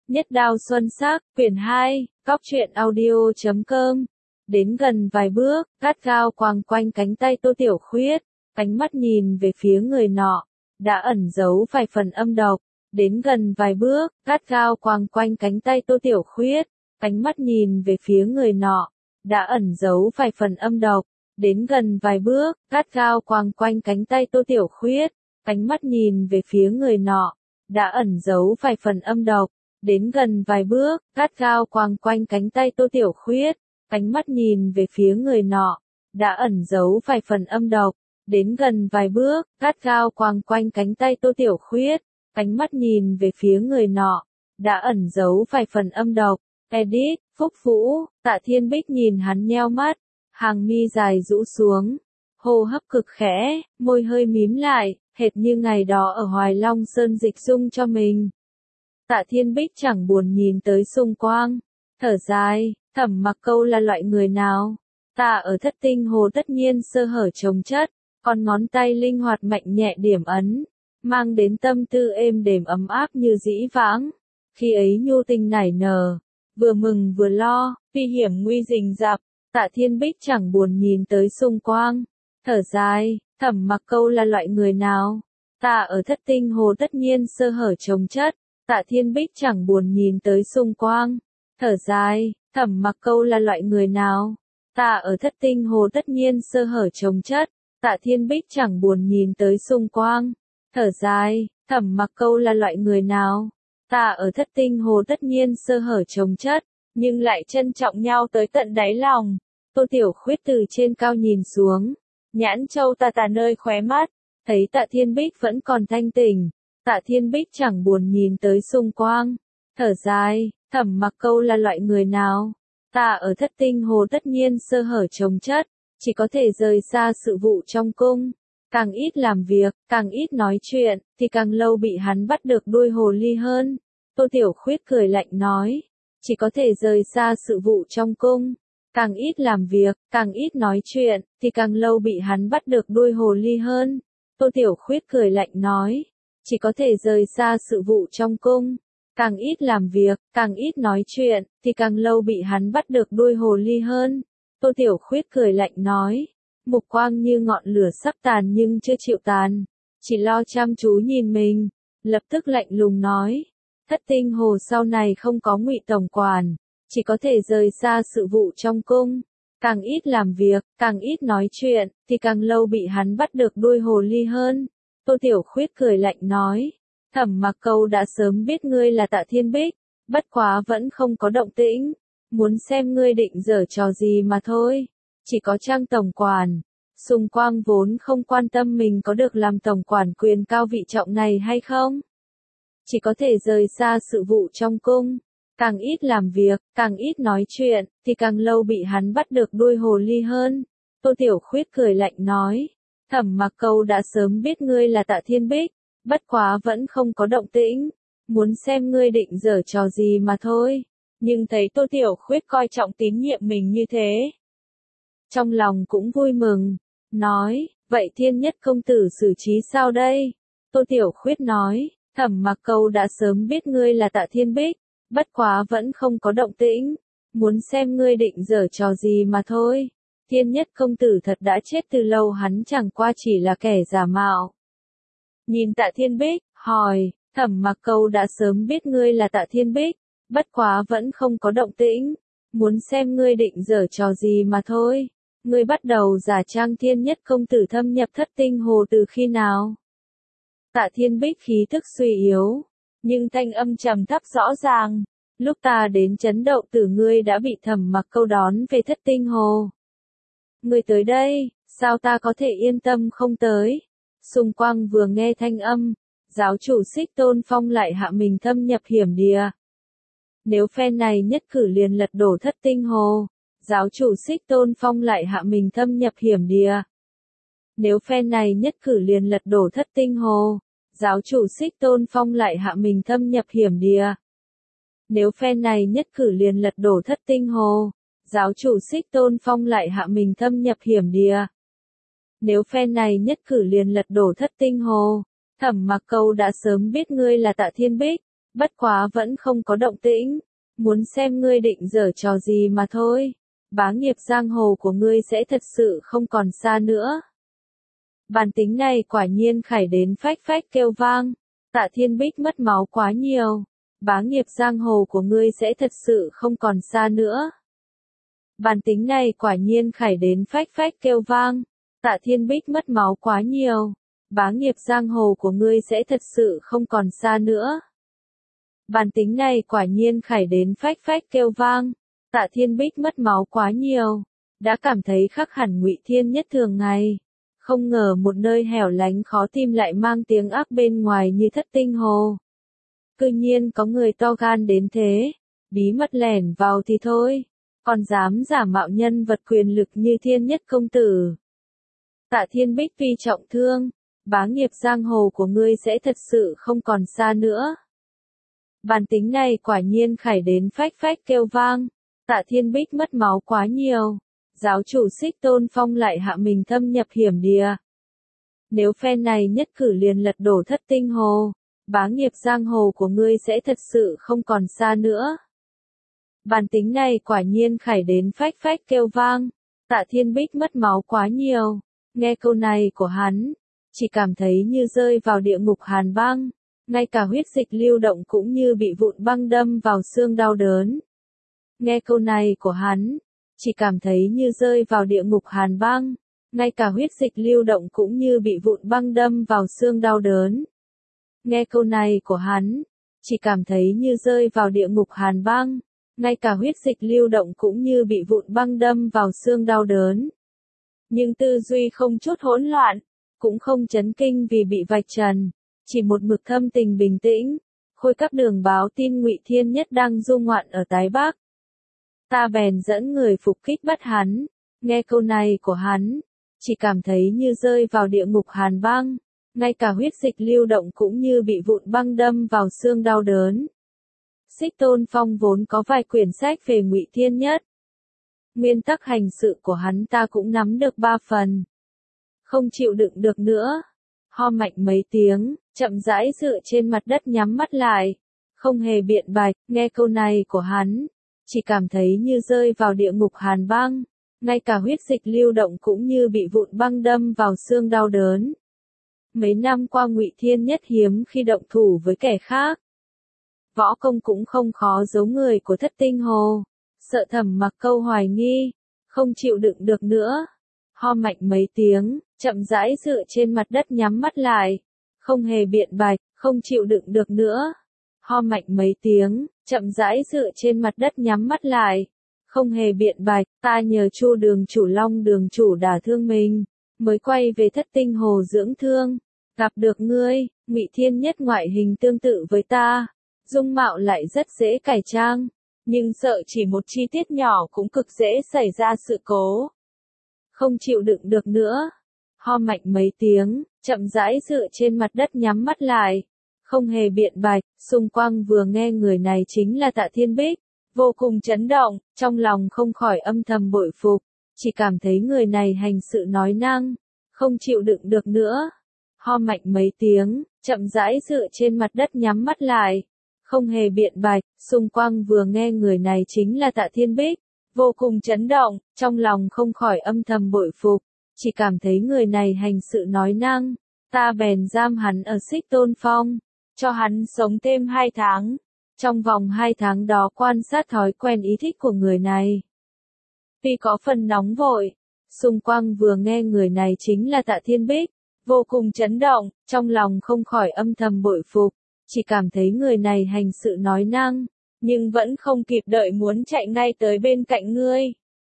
Nhất đao xuân sắc, quyển 2, Cóc truyện audio.com. Đến gần vài bước, gắt gao quàng quanh cánh tay Tô Tiểu Khuyết, ánh mắt nhìn về phía người nọ, đã ẩn giấu vài phần âm độc. Đến gần vài bước, gắt gao quàng quanh cánh tay Tô Tiểu Khuyết, ánh mắt nhìn về phía người nọ, đã ẩn giấu vài phần âm độc. Đến gần vài bước, gắt gao quàng quanh cánh tay Tô Tiểu Khuyết, ánh mắt nhìn về phía người nọ, đã ẩn giấu vài phần âm độc. Đến gần vài bước, gắt gao quàng quanh cánh tay Tô Tiểu Khuyết, ánh mắt nhìn về phía người nọ, đã ẩn giấu vài phần âm độc. Đến gần vài bước, gắt gao quàng quanh cánh tay Tô Tiểu Khuyết, ánh mắt nhìn về phía người nọ, đã ẩn giấu vài phần âm độc. Edit, Phúc Vũ, Tạ Thiên Bích nhìn hắn nheo mắt, hàng mi dài rũ xuống, hô hấp cực khẽ, môi hơi mím lại, hệt như ngày đó ở Hoài Long Sơn dịch dung cho mình. Tạ Thiên Bích chẳng buồn nhìn tới xung quanh, thở dài, Thẩm Mặc Câu là loại người nào? Ta ở Thất Tinh Hồ tất nhiên sơ hở chồng chất, còn ngón tay linh hoạt mạnh nhẹ điểm ấn, mang đến tâm tư êm đềm ấm áp như dĩ vãng. Khi ấy nhu tình nảy nở, vừa mừng vừa lo, nguy hiểm nguy rình rập. Tạ Thiên Bích chẳng buồn nhìn tới xung quanh, thở dài, Thẩm Mặc Câu là loại người nào? Ta ở Thất Tinh Hồ tất nhiên sơ hở chồng chất. Tạ Thiên Bích chẳng buồn nhìn tới xung quanh, thở dài, Thẩm Mặc Câu là loại người nào? Ta ở Thất Tinh Hồ tất nhiên sơ hở chồng chất. Tạ Thiên Bích chẳng buồn nhìn tới xung quanh, thở dài, Thẩm Mặc Câu là loại người nào? Ta ở Thất Tinh Hồ tất nhiên sơ hở chồng chất, nhưng lại trân trọng nhau tới tận đáy lòng. Tô Tiểu Khuyết từ trên cao nhìn xuống, nhãn châu tà nơi khóe mắt, thấy Tạ Thiên Bích vẫn còn thanh tỉnh. Tạ Thiên Bích chẳng buồn nhìn tới xung quanh, thở dài, Thẩm Mặc Câu là loại người nào? Ta ở Thất Tinh Hồ tất nhiên sơ hở chồng chất, chỉ có thể rời xa sự vụ trong cung. Càng ít làm việc, càng ít nói chuyện, thì càng lâu bị hắn bắt được đuôi hồ ly hơn. Tô Tiểu Khuyết cười lạnh nói, chỉ có thể rời xa sự vụ trong cung. Càng ít làm việc, càng ít nói chuyện, thì càng lâu bị hắn bắt được đuôi hồ ly hơn. Tô Tiểu Khuyết cười lạnh nói, chỉ có thể rời xa sự vụ trong cung. Càng ít làm việc, càng ít nói chuyện, thì càng lâu bị hắn bắt được đuôi hồ ly hơn. Tô Tiểu Khuyết cười lạnh nói, mục quang như ngọn lửa sắp tàn nhưng chưa chịu tàn, chỉ lo chăm chú nhìn mình, lập tức lạnh lùng nói, Thất Tinh Hồ sau này không có Ngụy tổng quản, chỉ có thể rời xa sự vụ trong cung. Càng ít làm việc, càng ít nói chuyện, thì càng lâu bị hắn bắt được đuôi hồ ly hơn. Tô Tiểu Khuyết cười lạnh nói, Thẩm Mặc Câu đã sớm biết ngươi là Tạ Thiên Bích, bất quá vẫn không có động tĩnh, muốn xem ngươi định giở trò gì mà thôi. Chỉ có Trang tổng quản, xung quanh vốn không quan tâm mình có được làm tổng quản quyền cao vị trọng này hay không. Chỉ có thể rời xa sự vụ trong cung, càng ít làm việc, càng ít nói chuyện, thì càng lâu bị hắn bắt được đuôi hồ ly hơn. Tô Tiểu Khuyết cười lạnh nói, Thẩm Mặc Câu đã sớm biết ngươi là Tạ Thiên Bích, bất quá vẫn không có động tĩnh, muốn xem ngươi định giở trò gì mà thôi. Nhưng thấy Tô Tiểu Khuyết coi trọng tín nhiệm mình như thế, trong lòng cũng vui mừng, nói, vậy Thiên Nhất công tử xử trí sao đây? Tô Tiểu Khuyết nói, Thẩm Mặc Câu đã sớm biết ngươi là Tạ Thiên Bích, bất quá vẫn không có động tĩnh, muốn xem ngươi định giở trò gì mà thôi. Thiên Nhất công tử thật đã chết từ lâu, hắn chẳng qua chỉ là kẻ giả mạo. Nhìn Tạ Thiên Bích, hỏi, Thẩm Mặc Câu đã sớm biết ngươi là Tạ Thiên Bích, bất quá vẫn không có động tĩnh, muốn xem ngươi định giở trò gì mà thôi. Ngươi bắt đầu giả trang Thiên Nhất công tử thâm nhập Thất Tinh Hồ từ khi nào? Tạ Thiên Bích khí thức suy yếu, nhưng thanh âm trầm thấp rõ ràng, lúc ta đến trấn Đậu Tử ngươi đã bị Thẩm Mặc Câu đón về Thất Tinh Hồ. Ngươi tới đây, sao ta có thể yên tâm không tới? Xung quanh vừa nghe thanh âm, giáo chủ Xích Tôn Phong lại hạ mình thâm nhập hiểm địa. Nếu phe này nhất cử liền lật đổ Thất Tinh Hồ, giáo chủ Xích Tôn Phong lại hạ mình thâm nhập hiểm địa. Nếu phe này nhất cử liền lật đổ Thất Tinh Hồ, giáo chủ Xích Tôn Phong lại hạ mình thâm nhập hiểm địa. Nếu phe này nhất cử liền lật đổ Thất Tinh Hồ, giáo chủ Xích Tôn Phong lại hạ mình thâm nhập hiểm địa. Nếu phe này nhất cử liền lật đổ Thất Tinh Hồ, Thẩm Mặc Câu đã sớm biết ngươi là Tạ Thiên Bích, Bất quá vẫn không có động tĩnh, muốn xem ngươi định giở trò gì mà thôi. Bá nghiệp giang hồ của ngươi sẽ thật sự không còn xa nữa. Bản tính này quả nhiên khải đến phách phách kêu vang. Tạ Thiên Bích mất máu quá nhiều. Bá nghiệp giang hồ của ngươi sẽ thật sự không còn xa nữa. Bản tính này quả nhiên khải đến phách phách kêu vang. Tạ Thiên Bích mất máu quá nhiều. Bá nghiệp giang hồ của ngươi sẽ thật sự không còn xa nữa. Bản tính này quả nhiên khải đến phách phách kêu vang. Tạ Thiên Bích mất máu quá nhiều. Đã cảm thấy khắc hẳn Ngụy Thiên Nhất thường ngày. Không ngờ một nơi hẻo lánh khó tìm lại mang tiếng ác bên ngoài như Thất Tinh Hồ. Cư nhiên có người to gan đến thế. Bí mật lẻn vào thì thôi. Còn dám giả mạo nhân vật quyền lực như Thiên Nhất công tử. Tạ Thiên Bích vì trọng thương. Bá nghiệp giang hồ của ngươi sẽ thật sự không còn xa nữa. Bản tính này quả nhiên khải đến phách phách kêu vang. Tạ Thiên Bích mất máu quá nhiều. Giáo chủ Xích Tôn Phong lại hạ mình thâm nhập hiểm địa. Nếu phen này nhất cử liền lật đổ Thất Tinh Hồ, bá nghiệp giang hồ của ngươi sẽ thật sự không còn xa nữa. Bản tính này quả nhiên khải đến phách phách kêu vang. Tạ Thiên Bích mất máu quá nhiều. Nghe câu này của hắn, chỉ cảm thấy như rơi vào địa ngục hàn băng. Ngay cả huyết dịch lưu động cũng như bị vụn băng đâm vào xương đau đớn. Nghe câu này của hắn, chỉ cảm thấy như rơi vào địa ngục hàn băng. Ngay cả huyết dịch lưu động cũng như bị vụn băng đâm vào xương đau đớn. Nghe câu này của hắn, chỉ cảm thấy như rơi vào địa ngục hàn băng. Ngay cả huyết dịch lưu động cũng như bị vụn băng đâm vào xương đau đớn. Nhưng tư duy không chút hỗn loạn, cũng không chấn kinh vì bị vạch trần. Chỉ một mực thâm tình bình tĩnh. Khôi các đường báo tin Ngụy Thiên Nhất đang du ngoạn ở Tái Bắc. Ta bèn dẫn người phục kích bắt hắn. Nghe câu này của hắn, chỉ cảm thấy như rơi vào địa ngục hàn băng. Ngay cả huyết dịch lưu động cũng như bị vụn băng đâm vào xương đau đớn. Xích Tôn Phong vốn có vài quyển sách về Ngụy Thiên Nhất. Nguyên tắc hành sự của hắn ta cũng nắm được 3 phần. Không chịu đựng được nữa. Ho mạnh mấy tiếng, chậm rãi dựa trên mặt đất nhắm mắt lại. Không hề biện bạch, nghe câu này của hắn. Chỉ cảm thấy như rơi vào địa ngục hàn băng. Ngay cả huyết dịch lưu động cũng như bị vụn băng đâm vào xương đau đớn. Mấy năm qua Ngụy Thiên Nhất hiếm khi động thủ với kẻ khác. Võ công cũng không khó giấu người của Thất Tinh Hồ. Sợ Thẩm Mặc Câu hoài nghi. Không chịu đựng được nữa. Ho mạnh mấy tiếng, chậm rãi dựa trên mặt đất nhắm mắt lại. Không hề biện bạch, không chịu đựng được nữa. Ho mạnh mấy tiếng, chậm rãi dựa trên mặt đất nhắm mắt lại. Không hề biện bạch, ta nhờ Chu đường chủ Long đường chủ đả thương mình, mới quay về Thất Tinh Hồ dưỡng thương. Gặp được ngươi, Ngụy Thiên Nhất ngoại hình tương tự với ta. Dung mạo lại rất dễ cải trang. Nhưng sợ chỉ một chi tiết nhỏ cũng cực dễ xảy ra sự cố. Không chịu đựng được nữa. Ho mạnh mấy tiếng, chậm rãi dựa trên mặt đất nhắm mắt lại. Không hề biện bạch, xung quanh vừa nghe người này chính là Tạ Thiên Bích. Vô cùng chấn động, trong lòng không khỏi âm thầm bội phục. Chỉ cảm thấy người này hành sự nói năng. Không chịu đựng được nữa. Ho mạnh mấy tiếng, chậm rãi dựa trên mặt đất nhắm mắt lại. Không hề biện bạch, xung quanh vừa nghe người này chính là Tạ Thiên Bích. Vô cùng chấn động, trong lòng không khỏi âm thầm bội phục. Chỉ cảm thấy người này hành sự nói năng. Ta bèn giam hắn ở Xích Tôn Phong. Cho hắn sống thêm 2 tháng. Trong vòng 2 tháng đó quan sát thói quen ý thích của người này. Vì có phần nóng vội. Xung quanh vừa nghe người này chính là Tạ Thiên Bích. Vô cùng chấn động, trong lòng không khỏi âm thầm bội phục. Chỉ cảm thấy người này hành sự nói năng. Nhưng vẫn không kịp đợi muốn chạy ngay tới bên cạnh ngươi.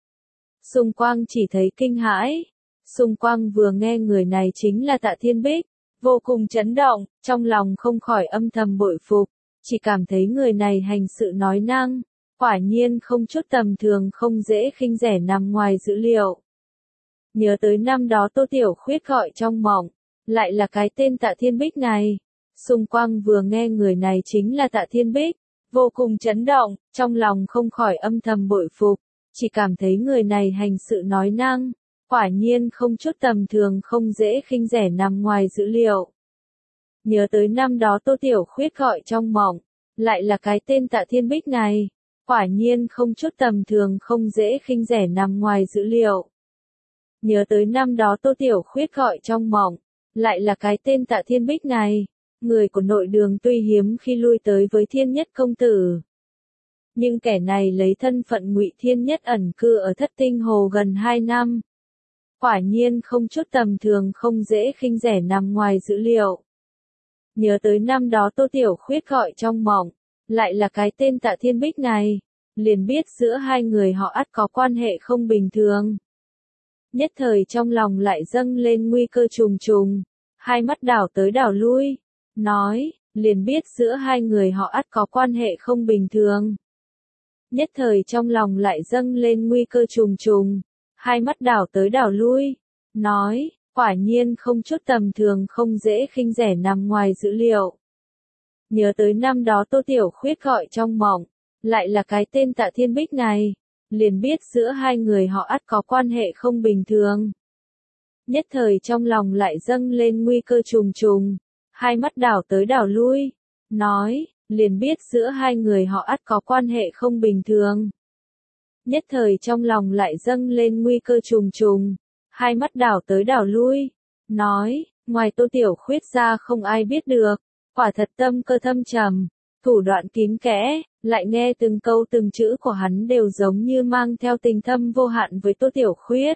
Xung quanh chỉ thấy kinh hãi. Xung quanh vừa nghe người này chính là Tạ Thiên Bích. Vô cùng chấn động, trong lòng không khỏi âm thầm bội phục. Chỉ cảm thấy người này hành sự nói năng. Quả nhiên không chút tầm thường, không dễ khinh rẻ, nằm ngoài dữ liệu. Nhớ tới năm đó Tô Tiểu Khuyết gọi trong mộng. Lại là cái tên Tạ Thiên Bích này. Xung quanh vừa nghe người này chính là Tạ Thiên Bích. Vô cùng chấn động, trong lòng không khỏi âm thầm bội phục. Chỉ cảm thấy người này hành sự nói năng. Quả nhiên không chút tầm thường, không dễ khinh rẻ, nằm ngoài dữ liệu. Nhớ tới năm đó Tô Tiểu Khuyết gọi trong mộng. lại là cái tên Tạ Thiên Bích này. Quả nhiên không chút tầm thường, không dễ khinh rẻ, nằm ngoài dữ liệu. Nhớ tới năm đó Tô Tiểu Khuyết gọi trong mộng, lại là cái tên Tạ Thiên Bích này. Người của nội đường tuy hiếm khi lui tới với Thiên Nhất công tử, nhưng kẻ này lấy thân phận Ngụy Thiên Nhất ẩn cư ở Thất Tinh Hồ gần 2 năm. Quả nhiên không chút tầm thường, không dễ khinh rẻ, nằm ngoài dữ liệu. Nhớ tới năm đó Tô Tiểu Khuyết gọi trong mộng, lại là cái tên Tạ Thiên Bích này, liền biết giữa hai người họ ắt có quan hệ không bình thường. Nhất thời trong lòng lại dâng lên nguy cơ trùng trùng, hai mắt đảo tới đảo lui, nói, liền biết giữa hai người họ ắt có quan hệ không bình thường. Nhất thời trong lòng lại dâng lên nguy cơ trùng trùng, hai mắt đảo tới đảo lui, nói, quả nhiên không chút tầm thường, không dễ khinh rẻ, nằm ngoài dữ liệu. Nhớ tới năm đó Tô Tiểu Khuyết gọi trong mộng, lại là cái tên Tạ Thiên Bích này, liền biết giữa hai người họ ắt có quan hệ không bình thường. Nhất thời trong lòng lại dâng lên nguy cơ trùng trùng, hai mắt đảo tới đảo lui, nói, liền biết giữa hai người họ ắt có quan hệ không bình thường. Nhất thời trong lòng lại dâng lên nguy cơ trùng trùng, hai mắt đảo tới đảo lui, nói, ngoài Tô Tiểu Khuyết ra không ai biết được, quả thật tâm cơ thâm trầm, thủ đoạn kín kẽ, lại nghe từng câu từng chữ của hắn đều giống như mang theo tình thâm vô hạn với Tô Tiểu Khuyết.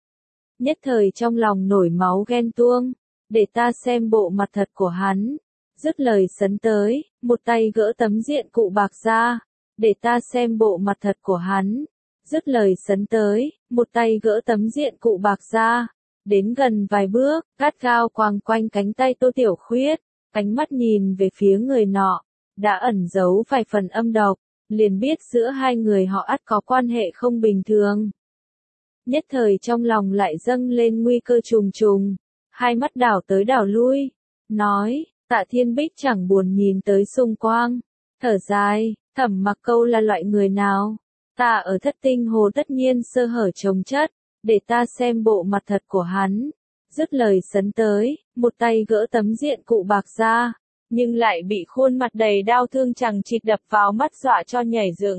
Nhất thời trong lòng nổi máu ghen tuông, để ta xem bộ mặt thật của hắn. Dứt lời sấn tới, một tay gỡ tấm diện cụ bạc ra, để ta xem bộ mặt thật của hắn. Dứt lời sấn tới, một tay gỡ tấm diện cụ bạc ra, đến gần vài bước, gắt gao quàng quanh cánh tay Tô Tiểu Khuyết, ánh mắt nhìn về phía người nọ, đã ẩn giấu vài phần âm độc, liền biết giữa hai người họ ắt có quan hệ không bình thường. Nhất thời trong lòng lại dâng lên nguy cơ trùng trùng, hai mắt đảo tới đảo lui, nói, Tạ Thiên Bích chẳng buồn nhìn tới xung quanh, thở dài, Thẩm Mặc Câu là loại người nào? Ta ở Thất Tinh Hồ tất nhiên sơ hở chồng chất, để ta xem bộ mặt thật của hắn. Dứt lời sấn tới, một tay gỡ tấm diện cụ bạc ra, nhưng lại bị khuôn mặt đầy đau thương chằng chịt đập vào mắt dọa cho nhảy dựng.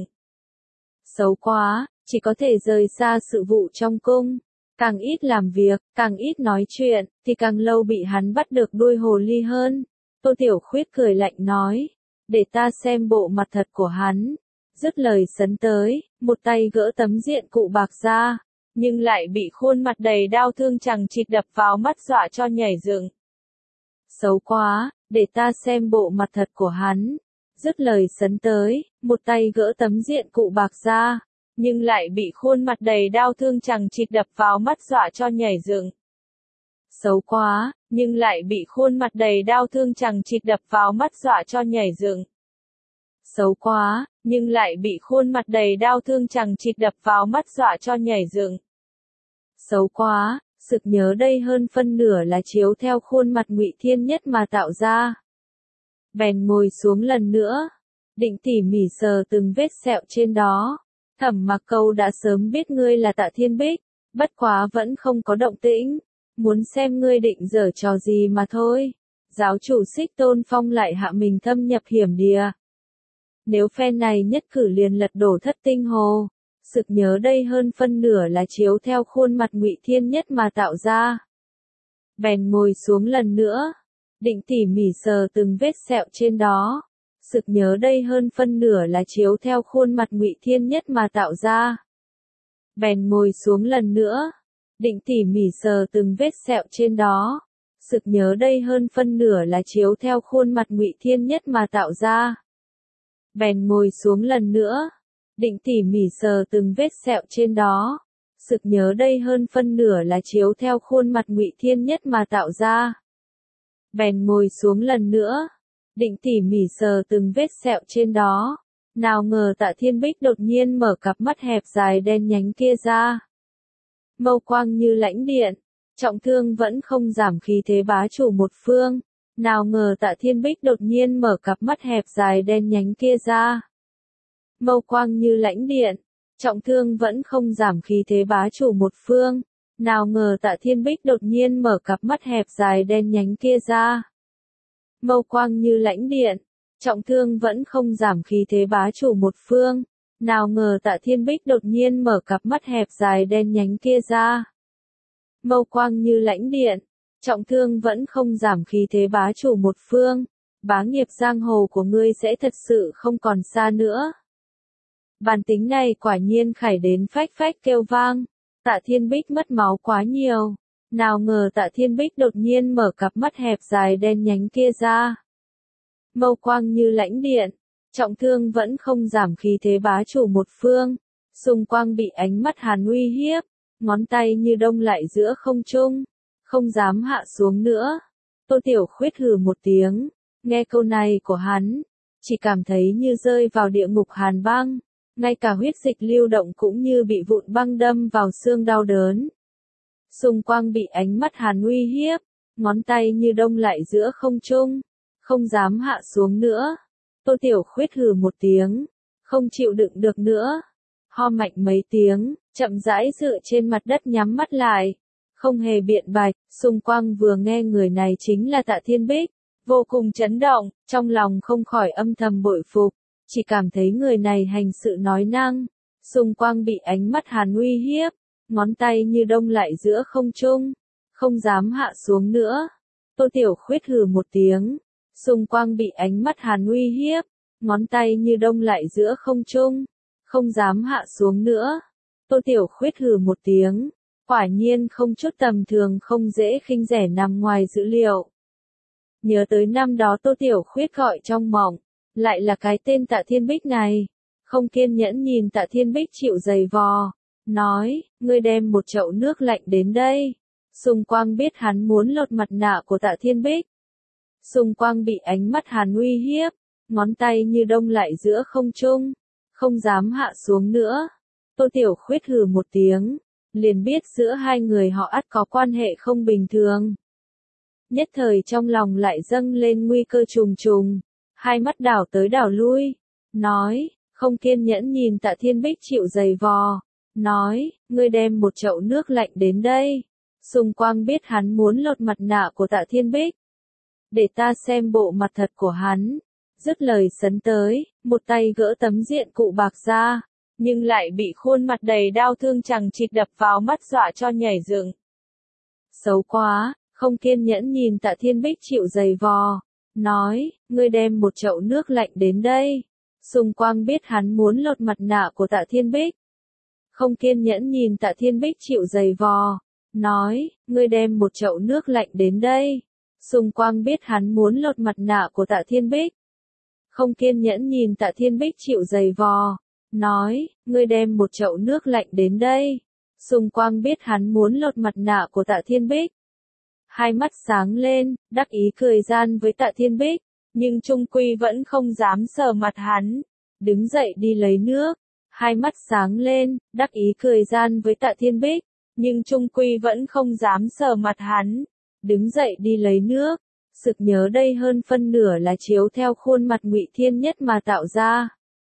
Xấu quá, chỉ có thể rời xa sự vụ trong cung, càng ít làm việc, càng ít nói chuyện, thì càng lâu bị hắn bắt được đuôi hồ ly hơn. Tô Tiểu Khuyết cười lạnh nói, để ta xem bộ mặt thật của hắn. Dứt lời sấn tới, một tay gỡ tấm diện cụ bạc ra, nhưng lại bị khuôn mặt đầy đau thương chằng chịt đập vào mắt dọa cho nhảy dựng. Xấu quá, để ta xem bộ mặt thật của hắn. Dứt lời sấn tới, một tay gỡ tấm diện cụ bạc ra, nhưng lại bị khuôn mặt đầy đau thương chằng chịt đập vào mắt dọa cho nhảy dựng. Xấu quá, nhưng lại bị khuôn mặt đầy đau thương chằng chịt đập vào mắt dọa cho nhảy dựng. Xấu quá, nhưng lại bị khuôn mặt đầy đau thương chằng chịt đập vào mắt dọa cho nhảy dựng. Xấu quá, sực nhớ đây hơn phân nửa là chiếu theo khuôn mặt Ngụy Thiên Nhất mà tạo ra. Bèn ngồi xuống lần nữa, định tỉ mỉ sờ từng vết sẹo trên đó. Thẩm Mặc Câu đã sớm biết ngươi là Tạ Thiên Bích, bất quá vẫn không có động tĩnh, muốn xem ngươi định giở trò gì mà thôi. Giáo chủ Xích Tôn Phong lại hạ mình thâm nhập hiểm địa. Nếu phen này nhất cử liền lật đổ Thất Tinh Hồ, sực nhớ đây hơn phân nửa là chiếu theo khuôn mặt Ngụy Thiên Nhất mà tạo ra. Bèn ngồi xuống lần nữa, định tỉ mỉ sờ từng vết sẹo trên đó. Sực nhớ đây hơn phân nửa là chiếu theo khuôn mặt Ngụy Thiên Nhất mà tạo ra. Bèn ngồi xuống lần nữa, định tỉ mỉ sờ từng vết sẹo trên đó. Sực nhớ đây hơn phân nửa là chiếu theo khuôn mặt Ngụy Thiên Nhất mà tạo ra. Bèn ngồi xuống lần nữa, định tỉ mỉ sờ từng vết sẹo trên đó. Sực nhớ đây hơn phân nửa là chiếu theo khuôn mặt Ngụy Thiên Nhất mà tạo ra. Bèn ngồi xuống lần nữa, định tỉ mỉ sờ từng vết sẹo trên đó. Nào ngờ Tạ Thiên Bích đột nhiên mở cặp mắt hẹp dài đen nhánh kia ra. Mâu quang như lãnh điện, trọng thương vẫn không giảm khí thế bá chủ một phương. Nào ngờ Tạ Thiên Bích đột nhiên mở cặp mắt hẹp dài đen nhánh kia ra. Mâu quang như lãnh điện, trọng thương vẫn không giảm khí thế bá chủ một phương. Nào ngờ Tạ Thiên Bích đột nhiên mở cặp mắt hẹp dài đen nhánh kia ra. Mâu quang như lãnh điện, trọng thương vẫn không giảm khí thế bá chủ một phương. Nào ngờ Tạ Thiên Bích đột nhiên mở cặp mắt hẹp dài đen nhánh kia ra. Mâu quang như lãnh điện, trọng thương vẫn không giảm khí thế bá chủ một phương. Bá nghiệp giang hồ của ngươi sẽ thật sự không còn xa nữa. Bản tính này quả nhiên khải đến phách phách kêu vang. Tạ Thiên Bích mất máu quá nhiều. Nào ngờ Tạ Thiên Bích đột nhiên mở cặp mắt hẹp dài đen nhánh kia ra. Mâu quang như lãnh điện, trọng thương vẫn không giảm khí thế bá chủ một phương. Xung quanh bị ánh mắt hắn uy hiếp, ngón tay như đông lại giữa không trung, không dám hạ xuống nữa. Tô Tiểu Khuyết hừ một tiếng, nghe câu này của hắn, chỉ cảm thấy như rơi vào địa ngục hàn băng, ngay cả huyết dịch lưu động cũng như bị vụn băng đâm vào xương đau đớn. Xung quanh bị ánh mắt hắn uy hiếp, ngón tay như đông lại giữa không trung, không dám hạ xuống nữa. Tô Tiểu Khuyết hừ một tiếng, không chịu đựng được nữa. Ho mạnh mấy tiếng, chậm rãi dựa trên mặt đất nhắm mắt lại. Không hề biện bạch, xung quanh vừa nghe người này chính là Tạ Thiên Bích. Vô cùng chấn động, trong lòng không khỏi âm thầm bội phục. Chỉ cảm thấy người này hành sự nói năng. Xung quanh bị ánh mắt hắn uy hiếp, ngón tay như đông lại giữa không trung, không dám hạ xuống nữa. Tô Tiểu Khuyết hừ một tiếng. Xung quanh bị ánh mắt hắn uy hiếp, ngón tay như đông lại giữa không trung, không dám hạ xuống nữa. Tô Tiểu Khuyết hừ một tiếng, quả nhiên không chút tầm thường không dễ khinh rẻ nằm ngoài dữ liệu. Nhớ tới năm đó Tô Tiểu Khuyết gọi trong mộng, lại là cái tên Tạ Thiên Bích này. Không kiên nhẫn nhìn Tạ Thiên Bích chịu giày vò, nói, ngươi đem một chậu nước lạnh đến đây. Xung quanh biết hắn muốn lột mặt nạ của Tạ Thiên Bích. Xung quanh bị ánh mắt hắn uy hiếp, ngón tay như đông lại giữa không trung, không dám hạ xuống nữa. Tô Tiểu Khuyết hừ một tiếng, liền biết giữa hai người họ ắt có quan hệ không bình thường. Nhất thời trong lòng lại dâng lên nguy cơ trùng trùng, hai mắt đảo tới đảo lui, nói, không kiên nhẫn nhìn Tạ Thiên Bích chịu giày vò, nói, ngươi đem một chậu nước lạnh đến đây. Xung quanh biết hắn muốn lột mặt nạ của Tạ Thiên Bích, để ta xem bộ mặt thật của hắn. Dứt lời sấn tới, một tay gỡ tấm diện cụ bạc ra, nhưng lại bị khuôn mặt đầy đau thương chằng chịt đập vào mắt dọa cho nhảy dựng. Xấu quá, không kiên nhẫn nhìn Tạ Thiên Bích chịu giày vò, nói, ngươi đem một chậu nước lạnh đến đây. Xung quanh biết hắn muốn lột mặt nạ của Tạ Thiên Bích. Không kiên nhẫn nhìn Tạ Thiên Bích chịu giày vò, nói, ngươi đem một chậu nước lạnh đến đây. Xung quanh biết hắn muốn lột mặt nạ của Tạ Thiên Bích. Không kiên nhẫn nhìn Tạ Thiên Bích chịu giày vò, nói, ngươi đem một chậu nước lạnh đến đây. Xung quanh biết hắn muốn lột mặt nạ của Tạ Thiên Bích. Hai mắt sáng lên, đắc ý cười gian với Tạ Thiên Bích, nhưng trung quy vẫn không dám sờ mặt hắn. Đứng dậy đi lấy nước. Hai mắt sáng lên, đắc ý cười gian với Tạ Thiên Bích, nhưng trung quy vẫn không dám sờ mặt hắn. Đứng dậy đi lấy nước. Sực nhớ đây hơn phân nửa là chiếu theo khuôn mặt Ngụy Thiên Nhất mà tạo ra.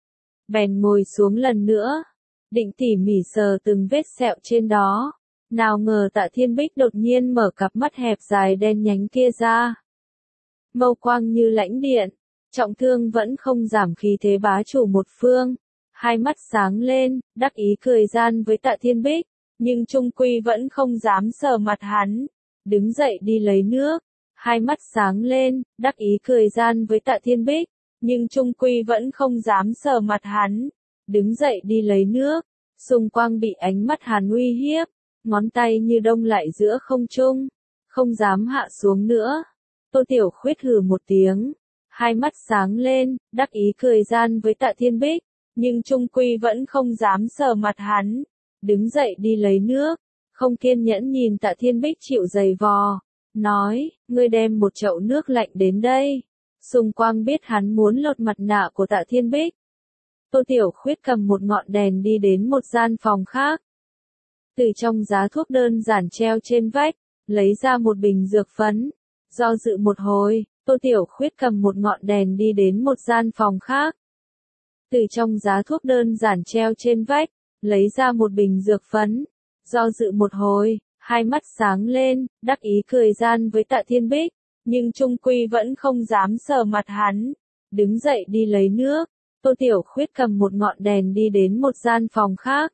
Bèn ngồi xuống lần nữa, định tỉ mỉ sờ từng vết sẹo trên đó. Nào ngờ Tạ Thiên Bích đột nhiên mở cặp mắt hẹp dài đen nhánh kia ra. Mâu quang như lãnh điện, trọng thương vẫn không giảm khí thế bá chủ một phương. Hai mắt sáng lên, đắc ý cười gian với Tạ Thiên Bích, nhưng trung quy vẫn không dám sờ mặt hắn. Đứng dậy đi lấy nước. Hai mắt sáng lên, đắc ý cười gian với Tạ Thiên Bích, nhưng trung quy vẫn không dám sờ mặt hắn. Đứng dậy đi lấy nước. Xung quanh bị ánh mắt hắn uy hiếp, ngón tay như đông lại giữa không trung, không dám hạ xuống nữa. Tô Tiểu Khuyết hừ một tiếng, hai mắt sáng lên, đắc ý cười gian với Tạ Thiên Bích, nhưng trung quy vẫn không dám sờ mặt hắn. Đứng dậy đi lấy nước. Không kiên nhẫn nhìn Tạ Thiên Bích chịu giày vò, nói, ngươi đem một chậu nước lạnh đến đây. Xung quanh biết hắn muốn lột mặt nạ của Tạ Thiên Bích. Tô Tiểu Khuyết cầm một ngọn đèn đi đến một gian phòng khác. Từ trong giá thuốc đơn giản treo trên vách, lấy ra một bình dược phấn. Do dự một hồi, Tô Tiểu Khuyết cầm một ngọn đèn đi đến một gian phòng khác. Từ trong giá thuốc đơn giản treo trên vách, lấy ra một bình dược phấn. Do dự một hồi, hai mắt sáng lên, đắc ý cười gian với Tạ Thiên Bích, nhưng trung quy vẫn không dám sờ mặt hắn. đứng dậy đi lấy nước. Tô Tiểu Khuyết cầm một ngọn đèn đi đến một gian phòng khác.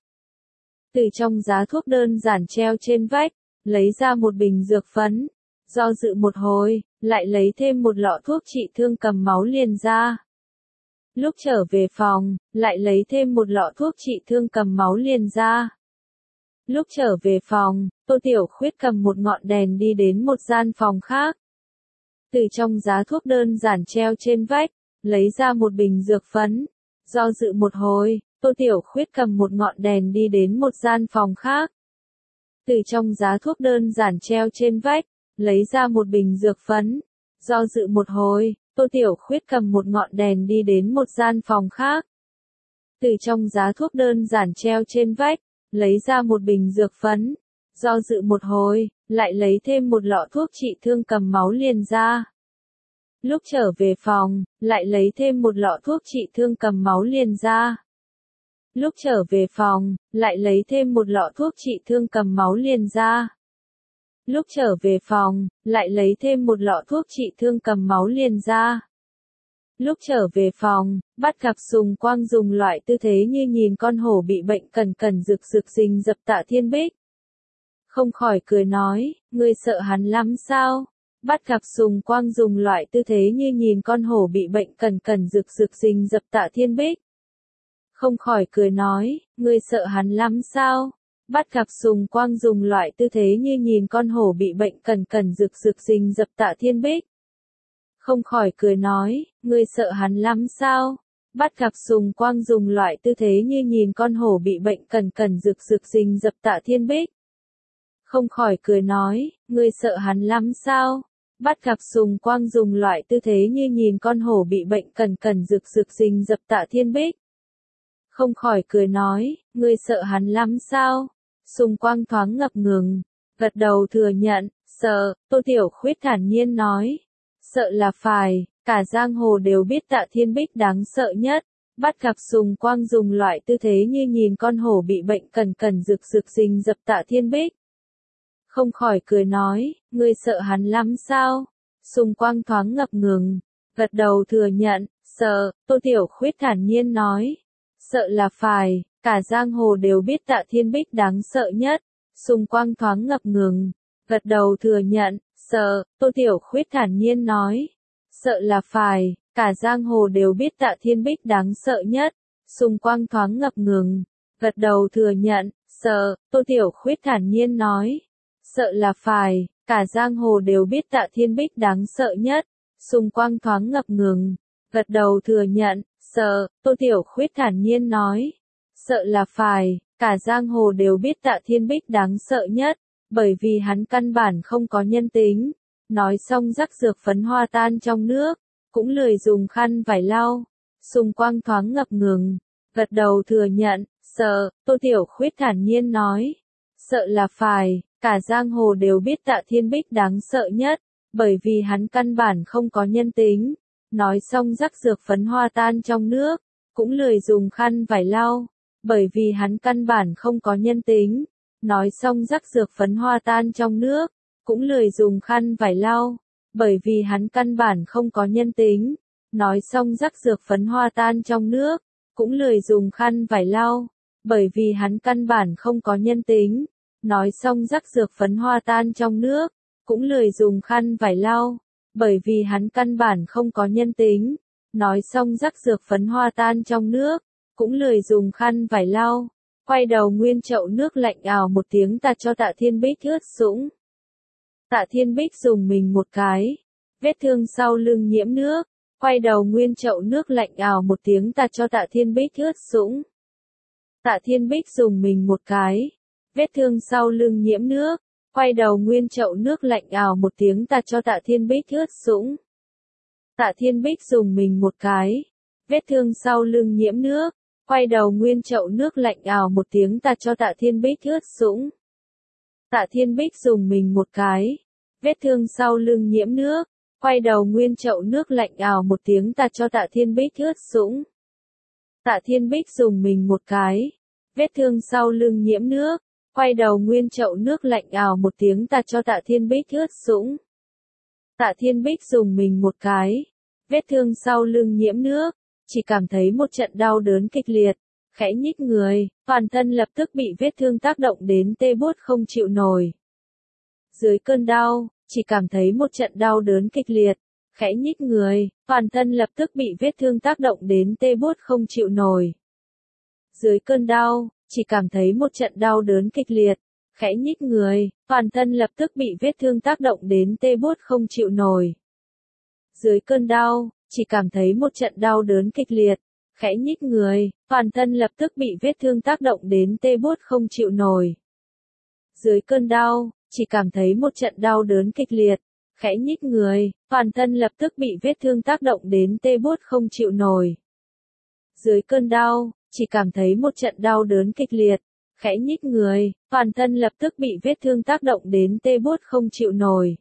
Từ trong giá thuốc đơn giản treo trên vách, lấy ra một bình dược phấn. Do dự một hồi, lại lấy thêm một lọ thuốc trị thương cầm máu liền ra. Lúc trở về phòng, lại lấy thêm một lọ thuốc trị thương cầm máu liền ra. Lúc trở về phòng, Tô Tiểu Khuyết cầm một ngọn đèn đi đến một gian phòng khác. Từ trong giá thuốc đơn giản treo trên vách, lấy ra một bình dược phấn. Do dự một hồi, Tô Tiểu Khuyết cầm một ngọn đèn đi đến một gian phòng khác. Từ trong giá thuốc đơn giản treo trên vách, lấy ra một bình dược phấn. Do dự một hồi, Tô Tiểu Khuyết cầm một ngọn đèn đi đến một gian phòng khác. Từ trong giá thuốc đơn giản treo trên vách, lấy ra một bình dược phấn. Do dự một hồi, lại lấy thêm một lọ thuốc trị thương cầm máu liền ra. Lúc trở về phòng, lại lấy thêm một lọ thuốc trị thương cầm máu liền ra. Lúc trở về phòng, lại lấy thêm một lọ thuốc trị thương cầm máu liền ra. Lúc trở về phòng, lại lấy thêm một lọ thuốc trị thương cầm máu liền ra. Lúc trở về phòng, bắt gặp Sùng Quang dùng loại tư thế như nhìn con hổ bị bệnh cẩn cẩn rực rực rình rập Tạ Thiên Bích. Không khỏi cười nói, ngươi sợ hắn lắm sao? Bắt gặp Sùng Quang dùng loại tư thế như nhìn con hổ bị bệnh cẩn cẩn rực rực rình rập Tạ Thiên Bích. Không khỏi cười nói, ngươi sợ hắn lắm sao? Bắt gặp Sùng Quang dùng loại tư thế như nhìn con hổ bị bệnh cẩn cẩn rực rực rình rập Tạ Thiên Bích. Không khỏi cười nói, ngươi sợ hắn lắm sao? Bắt gặp Sùng Quang dùng loại tư thế như nhìn con hổ bị bệnh cẩn cẩn rực rực rình rập Tạ Thiên Bích. Không khỏi cười nói, ngươi sợ hắn lắm sao? Bắt gặp Sùng Quang dùng loại tư thế như nhìn con hổ bị bệnh cẩn cẩn rực rực rình rập Tạ Thiên Bích. Không khỏi cười nói, ngươi sợ hắn lắm sao? Sùng Quang thoáng ngập ngừng, gật đầu thừa nhận, sợ. Tô Tiểu Khuyết thản nhiên nói, sợ là phải, cả giang hồ đều biết Tạ Thiên Bích đáng sợ nhất. Bắt gặp Sùng Quang dùng loại tư thế như nhìn con hổ bị bệnh cẩn cẩn rực rực rình rập Tạ Thiên Bích. Không khỏi cười nói, ngươi sợ hắn lắm sao? Sùng Quang thoáng ngập ngừng, gật đầu thừa nhận, sợ. Tô Tiểu Khuyết thản nhiên nói, sợ là phải, cả giang hồ đều biết Tạ Thiên Bích đáng sợ nhất. Sùng Quang thoáng ngập ngừng, gật đầu thừa nhận, sợ. Tô Tiểu Khuyết thản nhiên nói, sợ là phải, cả giang hồ đều biết Tạ Thiên Bích đáng sợ nhất. Sùng Quang thoáng ngập ngừng, gật đầu thừa nhận, sợ. Tô Tiểu Khuyết thản nhiên nói, sợ là phải, cả giang hồ đều biết Tạ Thiên Bích đáng sợ nhất. Sùng Quang thoáng ngập ngừng, gật đầu thừa nhận, sợ. Tô Tiểu Khuyết thản nhiên nói, sợ là phải, cả giang hồ đều biết Tạ Thiên Bích đáng sợ nhất, bởi vì hắn căn bản không có nhân tính. Nói xong rắc dược phấn hoa tan trong nước, cũng lười dùng khăn vải lau. Sùng Quang thoáng ngập ngừng, gật đầu thừa nhận, sợ. Tô Tiểu Khuyết thản nhiên nói, sợ là phải, cả giang hồ đều biết Tạ Thiên Bích đáng sợ nhất, bởi vì hắn căn bản không có nhân tính. Nói xong rắc dược phấn hoa tan trong nước, cũng lười dùng khăn vải lau, bởi vì hắn căn bản không có nhân tính. Nói xong rắc dược phấn hoa tan trong nước, cũng lười dùng khăn vải lau, bởi vì hắn căn bản không có nhân tính. Nói xong rắc dược phấn hoa tan trong nước, cũng lười dùng khăn vải lau, bởi vì hắn căn bản không có nhân tính. Nói xong rắc dược phấn hoa tan trong nước, cũng lười dùng khăn vải lau, bởi vì hắn căn bản không có nhân tính. Nói xong rắc dược phấn hoa tan trong nước, cũng lười dùng khăn vải lau. Quay đầu nguyên chậu nước lạnh ào một tiếng tạt cho Tạ Thiên Bích ướt sũng. Tạ Thiên Bích dùng mình một cái, vết thương sau lưng nhiễm nước. Quay đầu nguyên chậu nước lạnh ào một tiếng tạt cho Tạ Thiên Bích ướt sũng. Tạ Thiên Bích dùng mình một cái, vết thương sau lưng nhiễm nước. Quay đầu nguyên chậu nước lạnh ào một tiếng tạt cho Tạ Thiên Bích ướt sũng. Tạ Thiên Bích dùng mình một cái, vết thương sau lưng nhiễm nước. Quay đầu nguyên chậu nước lạnh ào một tiếng tạt cho Tạ Thiên Bích ướt sũng. Tạ Thiên Bích dùng mình một cái, vết thương sau lưng nhiễm nước. Quay đầu nguyên chậu nước lạnh ào một tiếng tạt cho Tạ Thiên Bích ướt sũng. Tạ Thiên Bích dùng mình một cái, vết thương sau lưng nhiễm nước. Quay đầu nguyên chậu nước lạnh ào một tiếng tạt cho Tạ Thiên Bích ướt sũng. Tạ Thiên Bích dùng mình một cái, vết thương sau lưng nhiễm nước, chỉ cảm thấy một trận đau đớn kịch liệt, khẽ nhích người, toàn thân lập tức bị vết thương tác động đến tê buốt không chịu nổi. Dưới cơn đau, chỉ cảm thấy một trận đau đớn kịch liệt, khẽ nhích người, toàn thân lập tức bị vết thương tác động đến tê buốt không chịu nổi. Dưới cơn đau, chỉ cảm thấy một trận đau đớn kịch liệt, khẽ nhích người, toàn thân lập tức bị vết thương tác động đến tê buốt không chịu nổi. Dưới cơn đau, chỉ cảm thấy một trận đau đớn kịch liệt, khẽ nhích người, toàn thân lập tức bị vết thương tác động đến tê buốt không chịu nổi. Dưới cơn đau, chỉ cảm thấy một trận đau đớn kịch liệt, khẽ nhích người, toàn thân lập tức bị vết thương tác động đến tê buốt không chịu nổi. Dưới cơn đau, chỉ cảm thấy một trận đau đớn kịch liệt, khẽ nhích người, toàn thân lập tức bị vết thương tác động đến tê buốt không chịu nổi.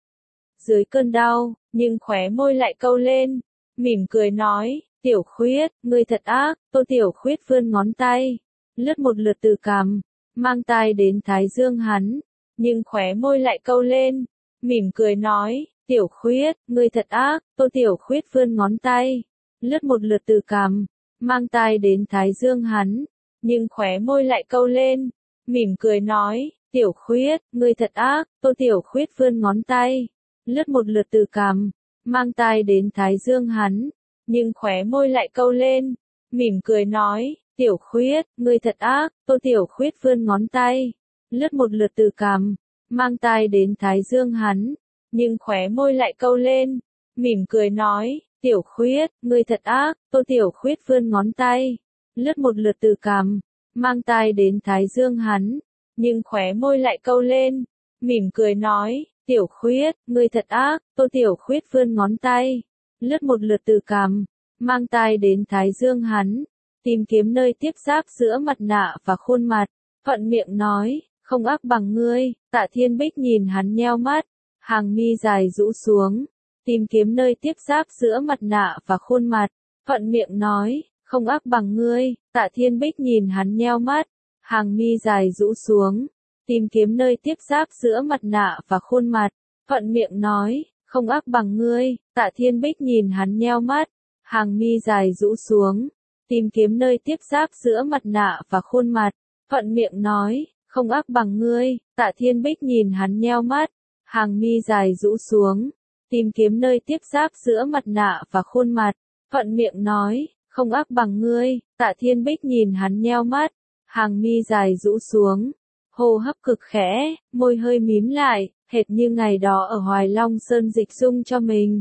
Dưới cơn đau, nhưng khóe môi lại câu lên, mỉm cười nói, Tiểu Khuyết, ngươi thật ác. Tô Tiểu Khuyết vươn ngón tay, lướt một lượt từ cằm, mang tai đến thái dương hắn, nhưng khóe môi lại câu lên, mỉm cười nói, Tiểu Khuyết, ngươi thật ác. Tô Tiểu Khuyết vươn ngón tay, lướt một lượt từ cằm, mang tai đến thái dương hắn, nhưng khóe môi lại câu lên, mỉm cười nói, Tiểu Khuyết, ngươi thật ác. Tô Tiểu Khuyết vươn ngón tay, lướt một lượt từ cằm, mang tai đến thái dương hắn, nhưng khóe môi lại câu lên, mỉm cười nói, Tiểu Khuyết, ngươi thật ác. Tô Tiểu Khuyết vươn ngón tay, lướt một lượt từ cằm, mang tai đến thái dương hắn, nhưng khóe môi lại câu lên, mỉm cười nói, Tiểu Khuyết, ngươi thật ác. Tô Tiểu Khuyết vươn ngón tay, lướt một lượt từ cằm, mang tai đến thái dương hắn, nhưng khóe môi lại câu lên, mỉm cười nói, Tiểu Khuyết, ngươi thật ác. Tô Tiểu Khuyết vươn ngón tay, lướt một lượt từ cằm, mang tai đến thái dương hắn, tìm kiếm nơi tiếp giáp giữa mặt nạ và khuôn mặt, thuận miệng nói, không ác bằng ngươi. Tạ Thiên Bích nhìn hắn nheo mắt, hàng mi dài rũ xuống, tìm kiếm nơi tiếp giáp giữa mặt nạ và khuôn mặt, thuận miệng nói, không ác bằng ngươi. Tạ Thiên Bích nhìn hắn nheo mắt, hàng mi dài rũ xuống, tìm kiếm nơi tiếp giáp giữa mặt nạ và khuôn mặt, thuận miệng nói, không ác bằng ngươi. Tạ Thiên Bích nhìn hắn nheo mắt, hàng mi dài rũ xuống, tìm kiếm nơi tiếp giáp giữa mặt nạ và khuôn mặt, thuận miệng nói, không ác bằng ngươi. Tạ Thiên Bích nhìn hắn nheo mắt, hàng mi dài rũ xuống, tìm kiếm nơi tiếp giáp giữa mặt nạ và khuôn mặt, thuận miệng nói, không ác bằng ngươi. Tạ Thiên Bích nhìn hắn nheo mắt, hàng mi dài rũ xuống, hô hấp cực khẽ, môi hơi mím lại, hệt như ngày đó ở Hoài Long Sơn dịch dung cho mình.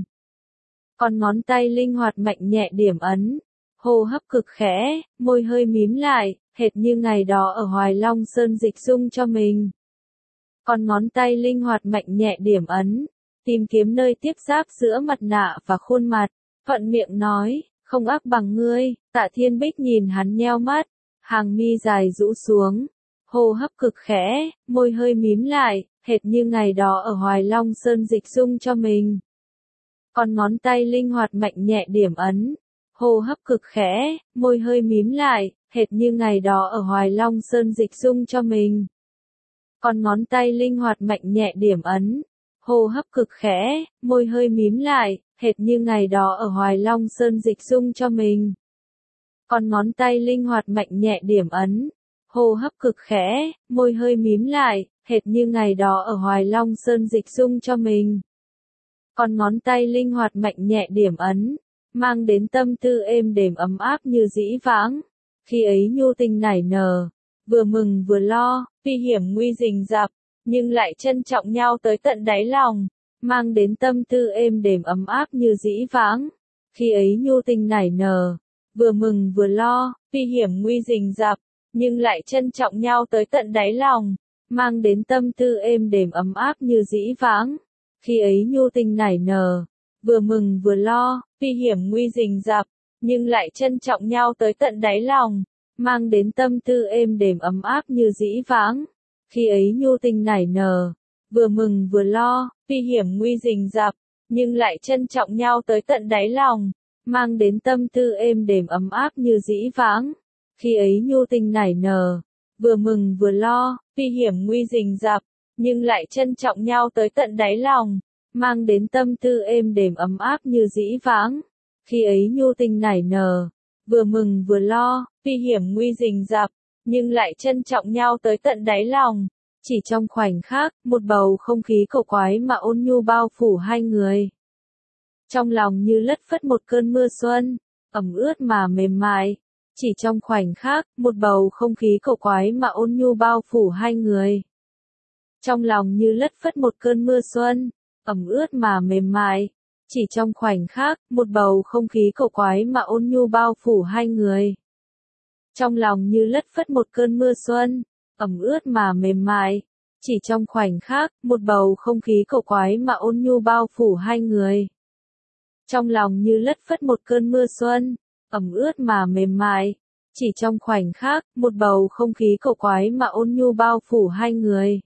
Còn ngón tay linh hoạt mạnh nhẹ điểm ấn, hô hấp cực khẽ, môi hơi mím lại, hệt như ngày đó ở Hoài Long Sơn dịch dung cho mình. Còn ngón tay linh hoạt mạnh nhẹ điểm ấn, tìm kiếm nơi tiếp giáp giữa mặt nạ và khuôn mặt, thuận miệng nói, không ác bằng ngươi. Tạ Thiên Bích nhìn hắn nheo mắt, hàng mi dài rũ xuống, hô hấp cực khẽ, môi hơi mím lại, hệt như ngày đó ở Hoài Long Sơn dịch dung cho mình. Còn ngón tay linh hoạt mạnh nhẹ điểm ấn, hô hấp cực khẽ, môi hơi mím lại, hệt như ngày đó ở Hoài Long Sơn dịch dung cho mình. Còn ngón tay linh hoạt mạnh nhẹ điểm ấn, hô hấp cực khẽ, môi hơi mím lại, hệt như ngày đó ở Hoài Long Sơn dịch dung cho mình. Còn ngón tay linh hoạt mạnh nhẹ điểm ấn, hô hấp cực khẽ, môi hơi mím lại, hệt như ngày đó ở Hoài Long Sơn dịch dung cho mình. Còn ngón tay linh hoạt mạnh nhẹ điểm ấn, mang đến tâm tư êm đềm ấm áp như dĩ vãng. Khi ấy nhu tình nảy nở, vừa mừng vừa lo, tuy hiểm nguy rình rập, nhưng lại trân trọng nhau tới tận đáy lòng, mang đến tâm tư êm đềm ấm áp như dĩ vãng. Khi ấy nhu tình nảy nở, vừa mừng vừa lo, tuy hiểm nguy rình rập, nhưng lại trân trọng nhau tới tận đáy lòng, mang đến tâm tư êm đềm ấm áp như dĩ vãng. Khi ấy nhu tình nảy nở, vừa mừng vừa lo, tuy hiểm nguy rình rập, nhưng lại trân trọng nhau tới tận đáy lòng, mang đến tâm tư êm đềm ấm áp như dĩ vãng. Khi ấy nhu tình nảy nở, vừa mừng vừa lo, tuy hiểm nguy rình rập, nhưng lại trân trọng nhau tới tận đáy lòng, mang đến tâm tư êm đềm ấm áp như dĩ vãng. Khi ấy nhu tình nảy nở, vừa mừng vừa lo, tuy hiểm nguy rình rập, nhưng lại trân trọng nhau tới tận đáy lòng, mang đến tâm tư êm đềm ấm áp như dĩ vãng. Khi ấy nhu tình nảy nở, vừa mừng vừa lo, tuy hiểm nguy rình rập, nhưng lại trân trọng nhau tới tận đáy lòng. Chỉ trong khoảnh khắc, một bầu không khí cổ quái mà ôn nhu bao phủ hai người. Trong lòng như lất phất một cơn mưa xuân, ẩm ướt mà mềm mại. Chỉ trong khoảnh khắc, một bầu không khí cổ quái mà ôn nhu bao phủ hai người. Trong lòng như lất phất một cơn mưa xuân, ẩm ướt mà mềm mại. Chỉ trong khoảnh khắc, một bầu không khí cổ quái mà ôn nhu bao phủ hai người. Trong lòng như lất phất một cơn mưa xuân, ẩm ướt mà mềm mại. Chỉ trong khoảnh khắc, một bầu không khí cổ quái mà ôn nhu bao phủ hai người. Trong lòng như lất phất một cơn mưa xuân, ẩm ướt mà mềm mại. Chỉ trong khoảnh khắc, một bầu không khí cổ quái mà ôn nhu bao phủ hai người.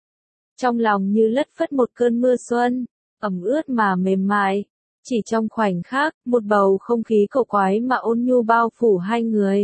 Trong lòng như lất phất một cơn mưa xuân, ẩm ướt mà mềm mại. Chỉ trong khoảnh khắc, một bầu không khí cổ quái mà ôn nhu bao phủ hai người.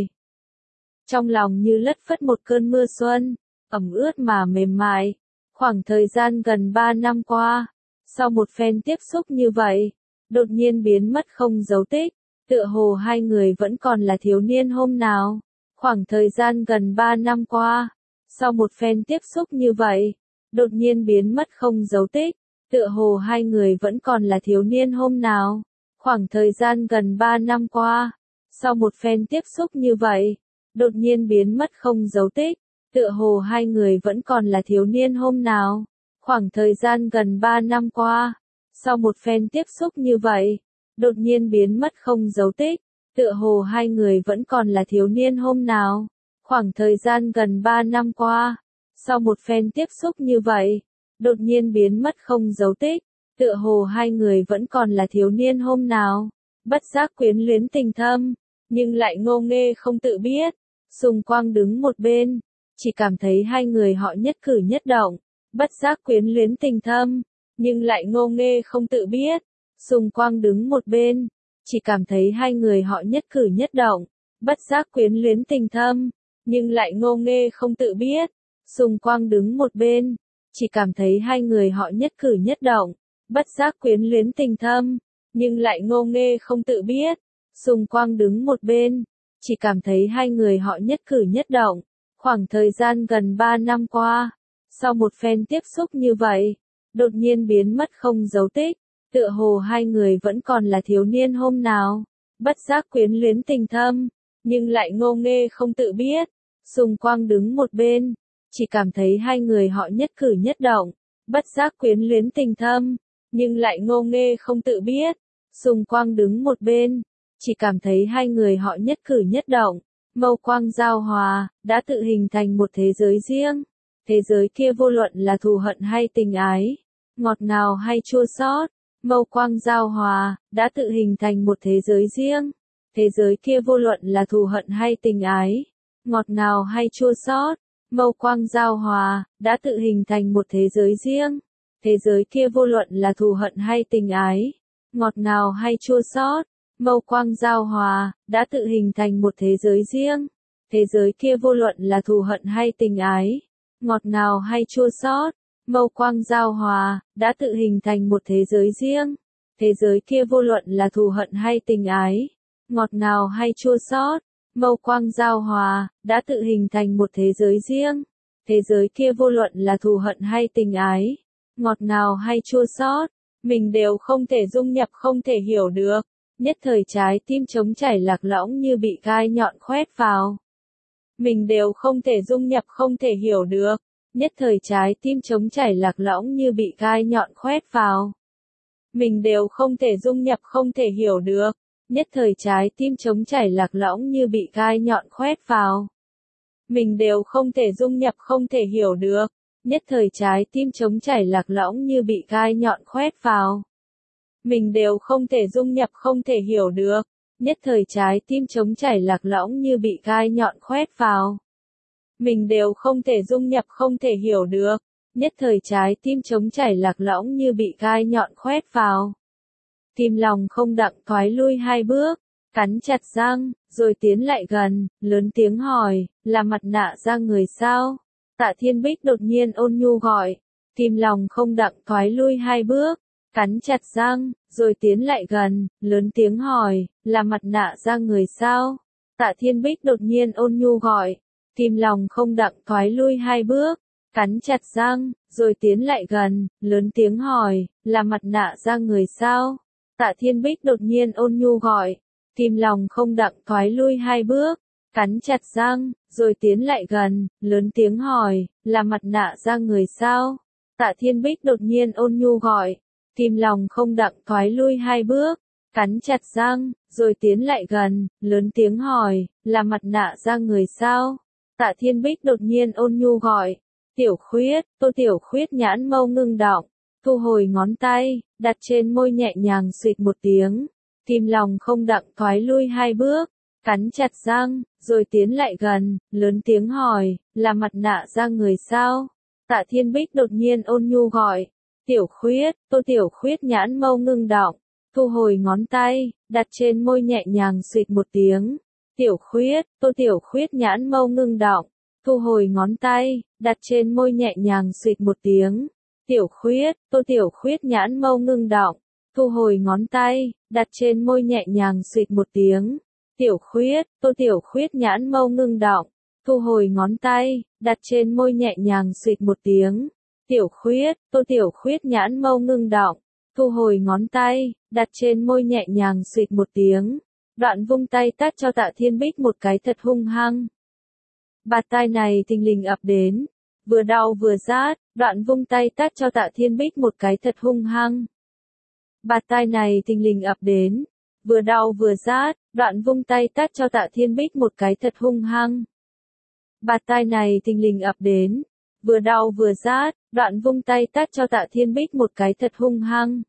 Trong lòng như lất phất một cơn mưa xuân, ẩm ướt mà mềm mại. Khoảng thời gian gần 3 năm qua, sau một phen tiếp xúc như vậy, đột nhiên biến mất không dấu tích, tựa hồ hai người vẫn còn là thiếu niên hôm nào. Khoảng thời gian gần 3 năm qua, sau một phen tiếp xúc như vậy, đột nhiên biến mất không dấu tích, tựa hồ hai người vẫn còn là thiếu niên hôm nào. Khoảng thời gian gần 3 năm qua, sau một phen tiếp xúc như vậy, đột nhiên biến mất không dấu tích, tựa hồ hai người vẫn còn là thiếu niên hôm nào. Khoảng thời gian gần 3 năm qua, sau một phen tiếp xúc như vậy, đột nhiên biến mất không dấu tích, tựa hồ hai người vẫn còn là thiếu niên hôm nào. Khoảng thời gian gần 3 năm qua, sau một phen tiếp xúc như vậy, đột nhiên biến mất không dấu tích, tựa hồ hai người vẫn còn là thiếu niên hôm nào. Bất giác quyến luyến tình thâm, nhưng lại ngô nghê không tự biết. Sùng Quang đứng một bên, chỉ cảm thấy hai người họ nhất cử nhất động. Bất giác quyến luyến tình thâm, nhưng lại ngô nghê không tự biết. Sùng Quang đứng một bên, chỉ cảm thấy hai người họ nhất cử nhất động. Bất giác quyến luyến tình thâm, nhưng lại ngô nghê không tự biết. Sùng Quang đứng một bên, chỉ cảm thấy hai người họ nhất cử nhất động. Bất giác quyến luyến tình thâm, nhưng lại ngô nghê không tự biết. Sùng Quang đứng một bên, chỉ cảm thấy hai người họ nhất cử nhất động. Khoảng thời gian gần 3 năm qua, sau một phen tiếp xúc như vậy, đột nhiên biến mất không dấu tích, tựa hồ hai người vẫn còn là thiếu niên hôm nào. Bất giác quyến luyến tình thâm, nhưng lại ngô nghê không tự biết. Sùng Quang đứng một bên, chỉ cảm thấy hai người họ nhất cử nhất động. Bất giác quyến luyến tình thâm, nhưng lại ngô nghê không tự biết. Sùng Quang đứng một bên, chỉ cảm thấy hai người họ nhất cử nhất động. Mâu quang giao hòa, đã tự hình thành một thế giới riêng. Thế giới kia vô luận là thù hận hay tình ái, ngọt ngào hay chua xót, mâu quang giao hòa, đã tự hình thành một thế giới riêng. Thế giới kia vô luận là thù hận hay tình ái, ngọt ngào hay chua xót, mâu quang giao hòa, đã tự hình thành một thế giới riêng. Thế giới kia vô luận là thù hận hay tình ái, ngọt ngào hay chua xót, mâu quang giao hòa, đã tự hình thành một thế giới riêng. Thế giới kia vô luận là thù hận hay tình ái, ngọt ngào hay chua xót, mâu quang giao hòa, đã tự hình thành một thế giới riêng. Thế giới kia vô luận là thù hận hay tình ái, ngọt ngào hay chua xót, mâu quang giao hòa, đã tự hình thành một thế giới riêng. Thế giới kia vô luận là thù hận hay tình ái, ngọt ngào hay chua xót, mình đều không thể dung nhập, không thể hiểu được. Nhất thời trái tim trống chảy lạc lõng như bị gai nhọn khoét vào. Mình đều không thể dung nhập, không thể hiểu được. Nhất thời trái tim trống chảy lạc lõng như bị gai nhọn khoét vào. Mình đều không thể dung nhập, không thể hiểu được. Nhất thời trái tim trống chảy lạc lõng như bị gai nhọn khoét vào. Mình đều không thể dung nhập, không thể hiểu được. Nhất thời trái tim trống chảy lạc lõng như bị gai nhọn khoét vào. Mình đều không thể dung nhập, không thể hiểu được. Nhất thời trái tim trống chảy lạc lõng như bị gai nhọn khoét vào. Mình đều không thể dung nhập, không thể hiểu được. Nhất thời trái tim trống chảy lạc lõng như bị gai nhọn khoét vào. Tim lòng không đặng thoái lui hai bước, cắn chặt răng, rồi tiến lại gần, lớn tiếng hỏi, là mặt nạ da người sao? Tạ Thiên Bích đột nhiên ôn nhu gọi. Tim lòng không đặng thoái lui hai bước, cắn chặt răng, rồi tiến lại gần, lớn tiếng hỏi, là mặt nạ da người sao? Tạ Thiên Bích đột nhiên ôn nhu gọi, Kim Long không đặng thoái lui 2 bước, cắn chặt răng, rồi tiến lại gần, lớn tiếng hỏi, là mặt nạ da người sao? Tạ Thiên Bích đột nhiên ôn nhu gọi, Kim Long không đặng thoái lui 2 bước, cắn chặt răng, rồi tiến lại gần, lớn tiếng hỏi, là mặt nạ da người sao? Tạ Thiên Bích đột nhiên ôn nhu gọi, Kim Long không đặng thoái lui 2 bước, cắn chặt răng, rồi tiến lại gần, lớn tiếng hỏi, là mặt nạ da người sao? Tạ Thiên Bích đột nhiên ôn nhu gọi, Tiểu Khuyết, Tô Tiểu Khuyết nhãn mâu ngưng đọng, thu hồi ngón tay, đặt trên môi nhẹ nhàng xụt một tiếng, Kim Long không đặng thoái lui 2 bước, cắn chặt răng, rồi tiến lại gần, lớn tiếng hỏi, là mặt nạ da người sao? Tạ Thiên Bích đột nhiên ôn nhu gọi, Tiểu Khuyết, Tô Tiểu Khuyết nhãn mâu ngưng đọng, thu hồi ngón tay, đặt trên môi nhẹ nhàng xụt một tiếng, Tiểu Khuyết, Tô Tiểu Khuyết nhãn mâu ngưng đọng, thu hồi ngón tay, đặt trên môi nhẹ nhàng xụt một tiếng, Tiểu Khuyết, Tô Tiểu Khuyết nhãn mâu ngưng đọng, thu hồi ngón tay, đặt trên môi nhẹ nhàng xụt một tiếng, Tiểu Khuyết, Tô Tiểu Khuyết nhãn mâu ngưng đọng, thu hồi ngón tay, đặt trên môi nhẹ nhàng xụt một tiếng, Tiểu Khuyết, Tô Tiểu Khuyết nhãn mâu ngưng đọng, thu hồi ngón tay, đặt trên môi nhẹ nhàng xụt một tiếng, đoạn vung tay tát cho Tạ Thiên Bích một cái thật hung hăng. Bạt tai này thình lình ập đến, vừa đau vừa rát, đoạn vung tay tát cho Tạ Thiên Bích một cái thật hung hăng. Bạt tai này thình lình ập đến, vừa đau vừa rát, đoạn vung tay tát cho Tạ Thiên Bích một cái thật hung hăng. Bạt tai này thình lình ập đến, vừa đau vừa rát, đoạn vung tay tát cho Tạ Thiên Bích một cái thật hung hăng.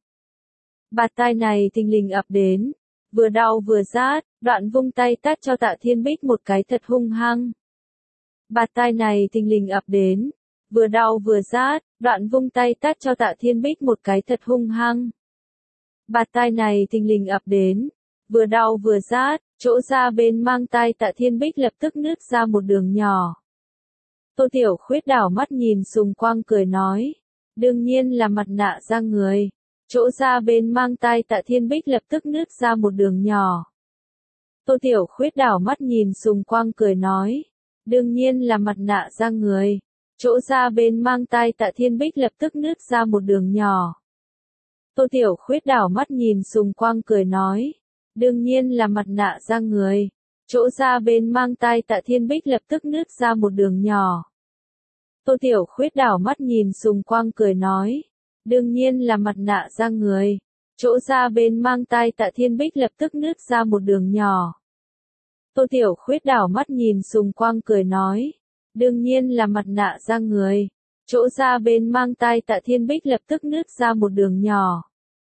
Bạt tai này thình lình ập đến, vừa đau vừa rát, đoạn vung tay tát cho Tạ Thiên Bích một cái thật hung hăng. Bạt tai này thình lình ập đến, vừa đau vừa rát, đoạn vung tay tát cho Tạ Thiên Bích một cái thật hung hăng. Bạt tai này thình lình ập đến, vừa đau vừa rát, chỗ da bên mang tai Tạ Thiên Bích lập tức nứt ra một đường nhỏ. Tô Tiểu Khuyết đảo mắt nhìn xung quanh cười nói, đương nhiên là mặt nạ da người. Chỗ da bên mang tai Tạ Thiên Bích lập tức nứt ra một đường nhỏ. Tô Tiểu Khuyết đảo mắt nhìn xung quanh cười nói, đương nhiên là mặt nạ da người. Chỗ da bên mang tai Tạ Thiên Bích lập tức nứt ra một đường nhỏ. Tô Tiểu Khuyết đảo mắt nhìn xung quanh cười nói, đương nhiên là mặt nạ da người. Chỗ da bên mang tai Tạ Thiên Bích lập tức nứt ra một đường nhỏ. Tô Tiểu Khuyết đảo mắt nhìn xung quanh cười nói, đương nhiên là mặt nạ da người. Chỗ da bên mang tai Tạ Thiên Bích lập tức nứt ra một đường nhỏ. Tô Tiểu Khuyết đảo mắt nhìn xung quanh cười nói, đương nhiên là mặt nạ da người. Chỗ da bên mang tai Tạ Thiên Bích lập tức nứt ra một đường nhỏ.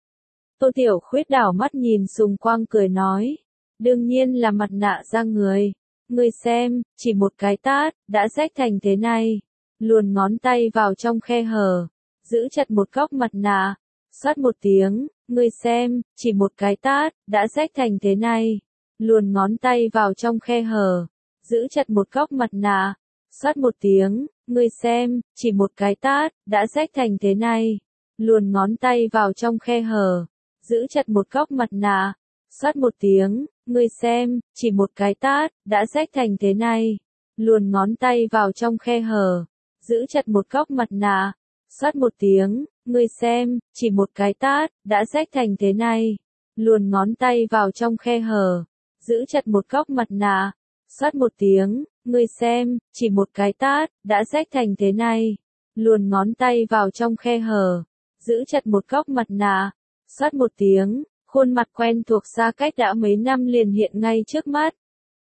Tô Tiểu Khuyết đảo mắt nhìn xung quanh cười nói, đương nhiên là mặt nạ da người. Ngươi xem, chỉ một cái tát, đã rách thành thế này. Luồn ngón tay vào trong khe hở, giữ chặt một góc mặt nạ, xoát một tiếng, ngươi xem, chỉ một cái tát, đã rách thành thế này. Luồn ngón tay vào trong khe hở, giữ chặt một góc mặt nạ, xoát một tiếng, ngươi xem, chỉ một cái tát, đã rách thành thế này. Luồn ngón tay vào trong khe hở, giữ chặt một góc mặt nạ, xoát một tiếng, ngươi xem, chỉ một cái tát, đã rách thành thế này. Luồn ngón tay vào trong khe hở, giữ chặt một góc mặt nạ, xoát một tiếng, ngươi xem, chỉ một cái tát, đã rách thành thế này. Luồn ngón tay vào trong khe hở, giữ chặt một góc mặt nạ, xoát một tiếng, ngươi xem, chỉ một cái tát, đã rách thành thế này. Luồn ngón tay vào trong khe hở, giữ chặt một góc mặt nạ, xoát một tiếng, khuôn mặt quen thuộc xa cách đã mấy năm liền hiện ngay trước mắt.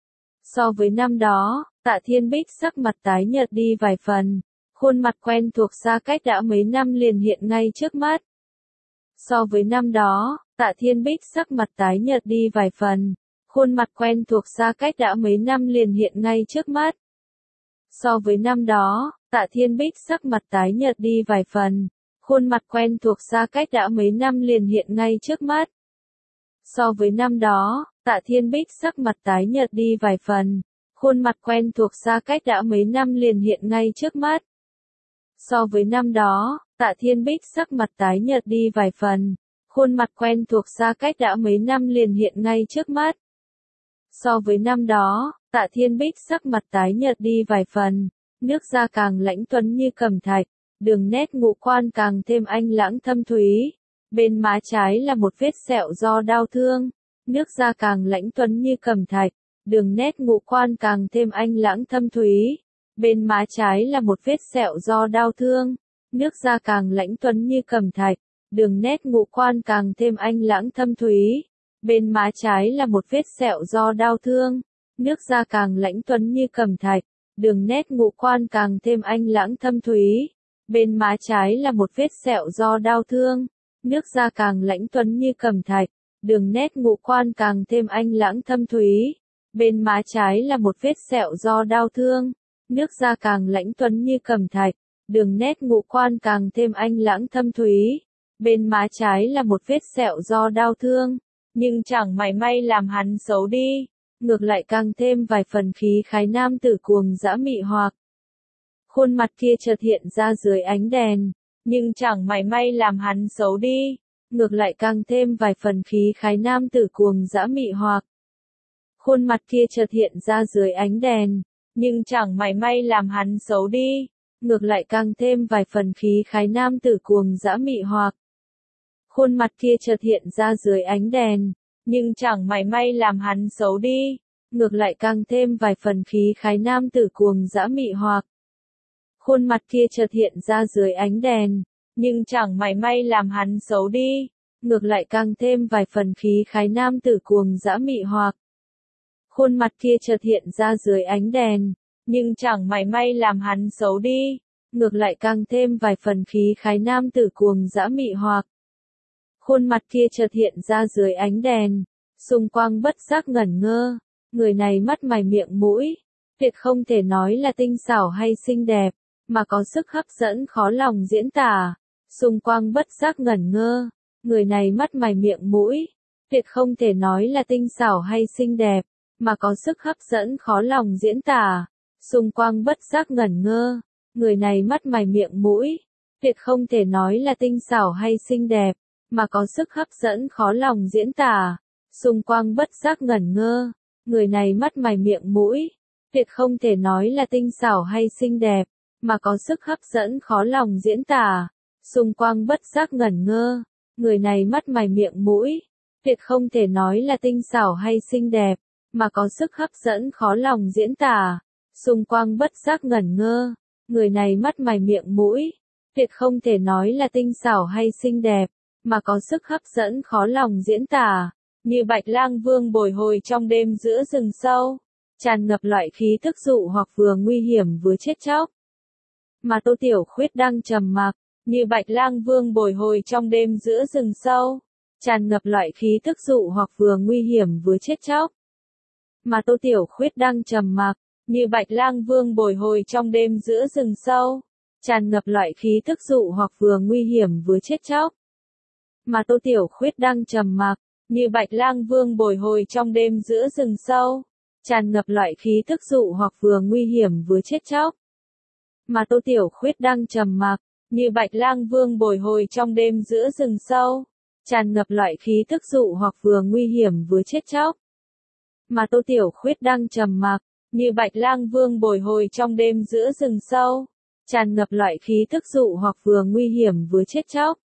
So với năm đó, Tạ Thiên Bích sắc mặt tái nhợt đi vài phần. Khuôn mặt quen thuộc xa cách đã mấy năm liền hiện ngay trước mắt. So với năm đó, Tạ Thiên Bích sắc mặt tái nhợt đi vài phần. Khuôn mặt quen thuộc xa cách đã mấy năm liền hiện ngay trước mắt. So với năm đó, Tạ Thiên Bích sắc mặt tái nhợt đi vài phần. Khuôn mặt quen thuộc xa cách đã mấy năm liền hiện ngay trước mắt. So với năm đó, Tạ Thiên Bích sắc mặt tái nhợt đi vài phần. Khuôn mặt quen thuộc xa cách đã mấy năm liền hiện ngay trước mắt. So với năm đó, Tạ Thiên Bích sắc mặt tái nhợt đi vài phần. Khuôn mặt quen thuộc xa cách đã mấy năm liền hiện ngay trước mắt. So với năm đó, Tạ Thiên Bích sắc mặt tái nhợt đi vài phần, nước da càng lãnh tuấn như cẩm thạch, đường nét ngũ quan càng thêm anh lãng thâm thúy. Bên má trái là một vết sẹo do đau thương, nước da càng lãnh tuấn như cẩm thạch, đường nét ngũ quan càng thêm anh lãng thâm thúy. Bên má trái là một vết sẹo do đau thương, nước da càng lãnh tuấn như cẩm thạch, đường nét ngũ quan càng thêm anh lãng thâm thúy. Bên má trái là một vết sẹo do đau thương, nước da càng lãnh tuấn như cẩm thạch, đường nét ngũ quan càng thêm anh lãng thâm thúy. Bên má trái là một vết sẹo do đau thương, nước da càng lãnh tuấn như cẩm thạch, đường nét ngũ quan càng thêm anh lãng thâm thúy. Bên má trái là một vết sẹo do đau thương, nước da càng lãnh tuấn như cẩm thạch, đường nét ngũ quan càng thêm anh lãng thâm thúy. Bên má trái là một vết sẹo do đau thương, nhưng chẳng mảy may làm hắn xấu đi, ngược lại càng thêm vài phần khí khái nam tử cuồng dã mị hoặc. Khuôn mặt kia chợt hiện ra dưới ánh đèn, nhưng chẳng mảy may làm hắn xấu đi, ngược lại càng thêm vài phần khí khái nam tử cuồng dã mị hoặc. Khuôn mặt kia chợt hiện ra dưới ánh đèn, nhưng chẳng mảy may làm hắn xấu đi, ngược lại càng thêm vài phần khí khái nam tử cuồng dã mị hoặc. Khuôn mặt kia chợt hiện ra dưới ánh đèn, nhưng chẳng mảy may làm hắn xấu đi, ngược lại càng thêm vài phần khí khái nam tử cuồng dã mị hoặc. Khuôn mặt kia chợt hiện ra dưới ánh đèn, nhưng chẳng mảy may làm hắn xấu đi, ngược lại càng thêm vài phần khí khái nam tử cuồng dã mị hoặc. Khuôn mặt kia chợt hiện ra dưới ánh đèn, nhưng chẳng mảy may làm hắn xấu đi, ngược lại càng thêm vài phần khí khái nam tử cuồng dã mị hoặc. Khuôn mặt kia chợt hiện ra dưới ánh đèn, xung quanh bất giác ngẩn ngơ, người này mắt mày miệng mũi, tuyệt không thể nói là tinh xảo hay xinh đẹp, mà có sức hấp dẫn khó lòng diễn tả. Xung quanh bất giác ngẩn ngơ, người này mắt mày miệng mũi, tuyệt không thể nói là tinh xảo hay xinh đẹp, mà có sức hấp dẫn khó lòng diễn tả. Xung quanh bất giác ngẩn ngơ, người này mắt mày miệng mũi, tuyệt không thể nói là tinh xảo hay xinh đẹp, mà có sức hấp dẫn khó lòng diễn tả. Xung quanh bất giác ngẩn ngơ, người này mắt mày miệng mũi, tuyệt không thể nói là tinh xảo hay xinh đẹp, mà có sức hấp dẫn khó lòng diễn tả. Xung quanh bất giác ngẩn ngơ, người này mắt mày miệng mũi, tuyệt không thể nói là tinh xảo hay xinh đẹp, mà có sức hấp dẫn khó lòng diễn tả. Xung quanh bất giác ngẩn ngơ, người này mắt mày miệng mũi, tuyệt không thể nói là tinh xảo hay xinh đẹp, mà có sức hấp dẫn khó lòng diễn tả. Như Bạch Lang Vương bồi hồi trong đêm giữa rừng sâu, tràn ngập loại khí tức dụ hoặc vừa nguy hiểm vừa chết chóc. Mà Tô Tiểu Khuyết đang trầm mặc, như Bạch Lang Vương bồi hồi trong đêm giữa rừng sâu, tràn ngập loại khí tức dụ hoặc vừa nguy hiểm vừa chết chóc. Mà Tô Tiểu Khuyết đang trầm mặc, như Bạch Lang Vương bồi hồi trong đêm giữa rừng sâu, tràn ngập loại khí tức dụ hoặc vừa nguy hiểm vừa chết chóc. Mà Tô Tiểu Khuyết đang trầm mặc, như Bạch Lang Vương bồi hồi trong đêm giữa rừng sâu, tràn ngập loại khí tức dụ hoặc vừa nguy hiểm vừa chết chóc. Mà Tô Tiểu Khuyết đang trầm mặc, như Bạch Lang Vương bồi hồi trong đêm giữa rừng sâu, tràn ngập loại khí tức dụ hoặc vừa nguy hiểm vừa chết chóc. Mà Tô Tiểu Khuyết đang trầm mặc, như Bạch Lang Vương bồi hồi trong đêm giữa rừng sâu, tràn ngập loại khí tức dụ hoặc vừa nguy hiểm vừa chết chóc.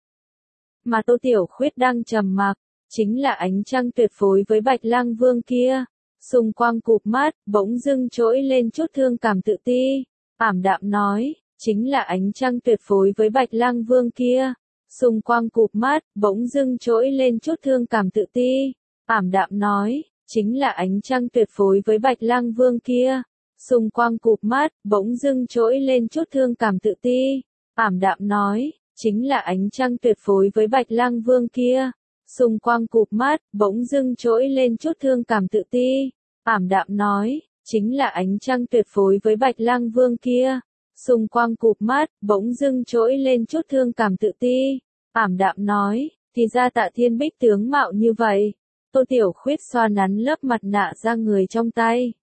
Mà Tô Tiểu Khuyết đang trầm mặc, chính là ánh trăng tuyệt phối với Bạch Lang Vương kia. Xung quanh cụp mắt, bỗng dưng trỗi lên chút thương cảm tự ti, ảm đạm nói, chính là ánh trăng tuyệt phối với Bạch Lang Vương kia. Xung quanh cụp mắt, bỗng dưng trỗi lên chút thương cảm tự ti, ảm đạm nói, chính là ánh trăng tuyệt phối với Bạch Lang Vương kia. Xung quanh cụp mắt, bỗng dưng trỗi lên chút thương cảm tự ti, ảm đạm nói, chính là ánh trăng tuyệt phối với Bạch Lang Vương kia. Xung quanh cụp mắt, bỗng dưng trỗi lên chút thương cảm tự ti, ảm đạm nói, chính là ánh trăng tuyệt phối với Bạch Lang Vương kia. Xung quanh cụp mắt, bỗng dưng trỗi lên chút thương cảm tự ti, ảm đạm nói, thì ra Tạ Thiên Bích tướng mạo như vậy. Tô Tiểu Khuyết xoa nắn lớp mặt nạ ra người trong tay,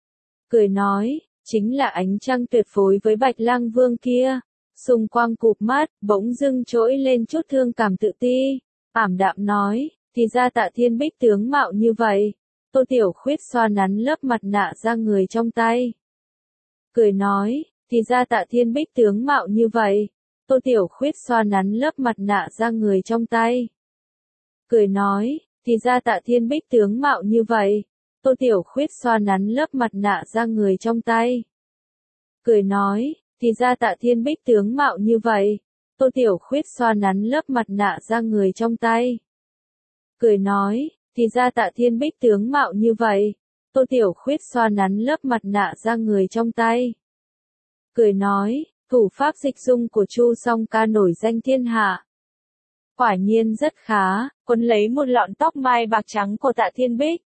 cười nói, chính là ánh trăng tuyệt phối với Bạch Lang Vương kia. Xung quanh cụp mắt, bỗng dưng trỗi lên chút thương cảm tự ti, ảm đạm nói, thì ra Tạ Thiên Bích tướng mạo như vậy. Tô Tiểu Khuyết xoa nắn lớp mặt nạ da người trong tay. Cười nói, thì ra Tạ Thiên Bích tướng mạo như vậy. Tô Tiểu Khuyết xoa nắn lớp mặt nạ da người trong tay. Cười nói, thì ra Tạ Thiên Bích tướng mạo như vậy. Tô Tiểu Khuyết xoa nắn lớp mặt nạ da người trong tay. Cười nói, thì ra Tạ Thiên Bích tướng mạo như vậy. Tô Tiểu Khuyết xoa nắn lớp mặt nạ da người trong tay. Cười nói, thì ra Tạ Thiên Bích tướng mạo như vậy. Tô Tiểu Khuyết xoa nắn lớp mặt nạ da người trong tay. Cười nói, thủ pháp dịch dung của Chu Song Ca nổi danh thiên hạ. Quả nhiên rất khá, quấn lấy một lọn tóc mai bạc trắng của Tạ Thiên Bích.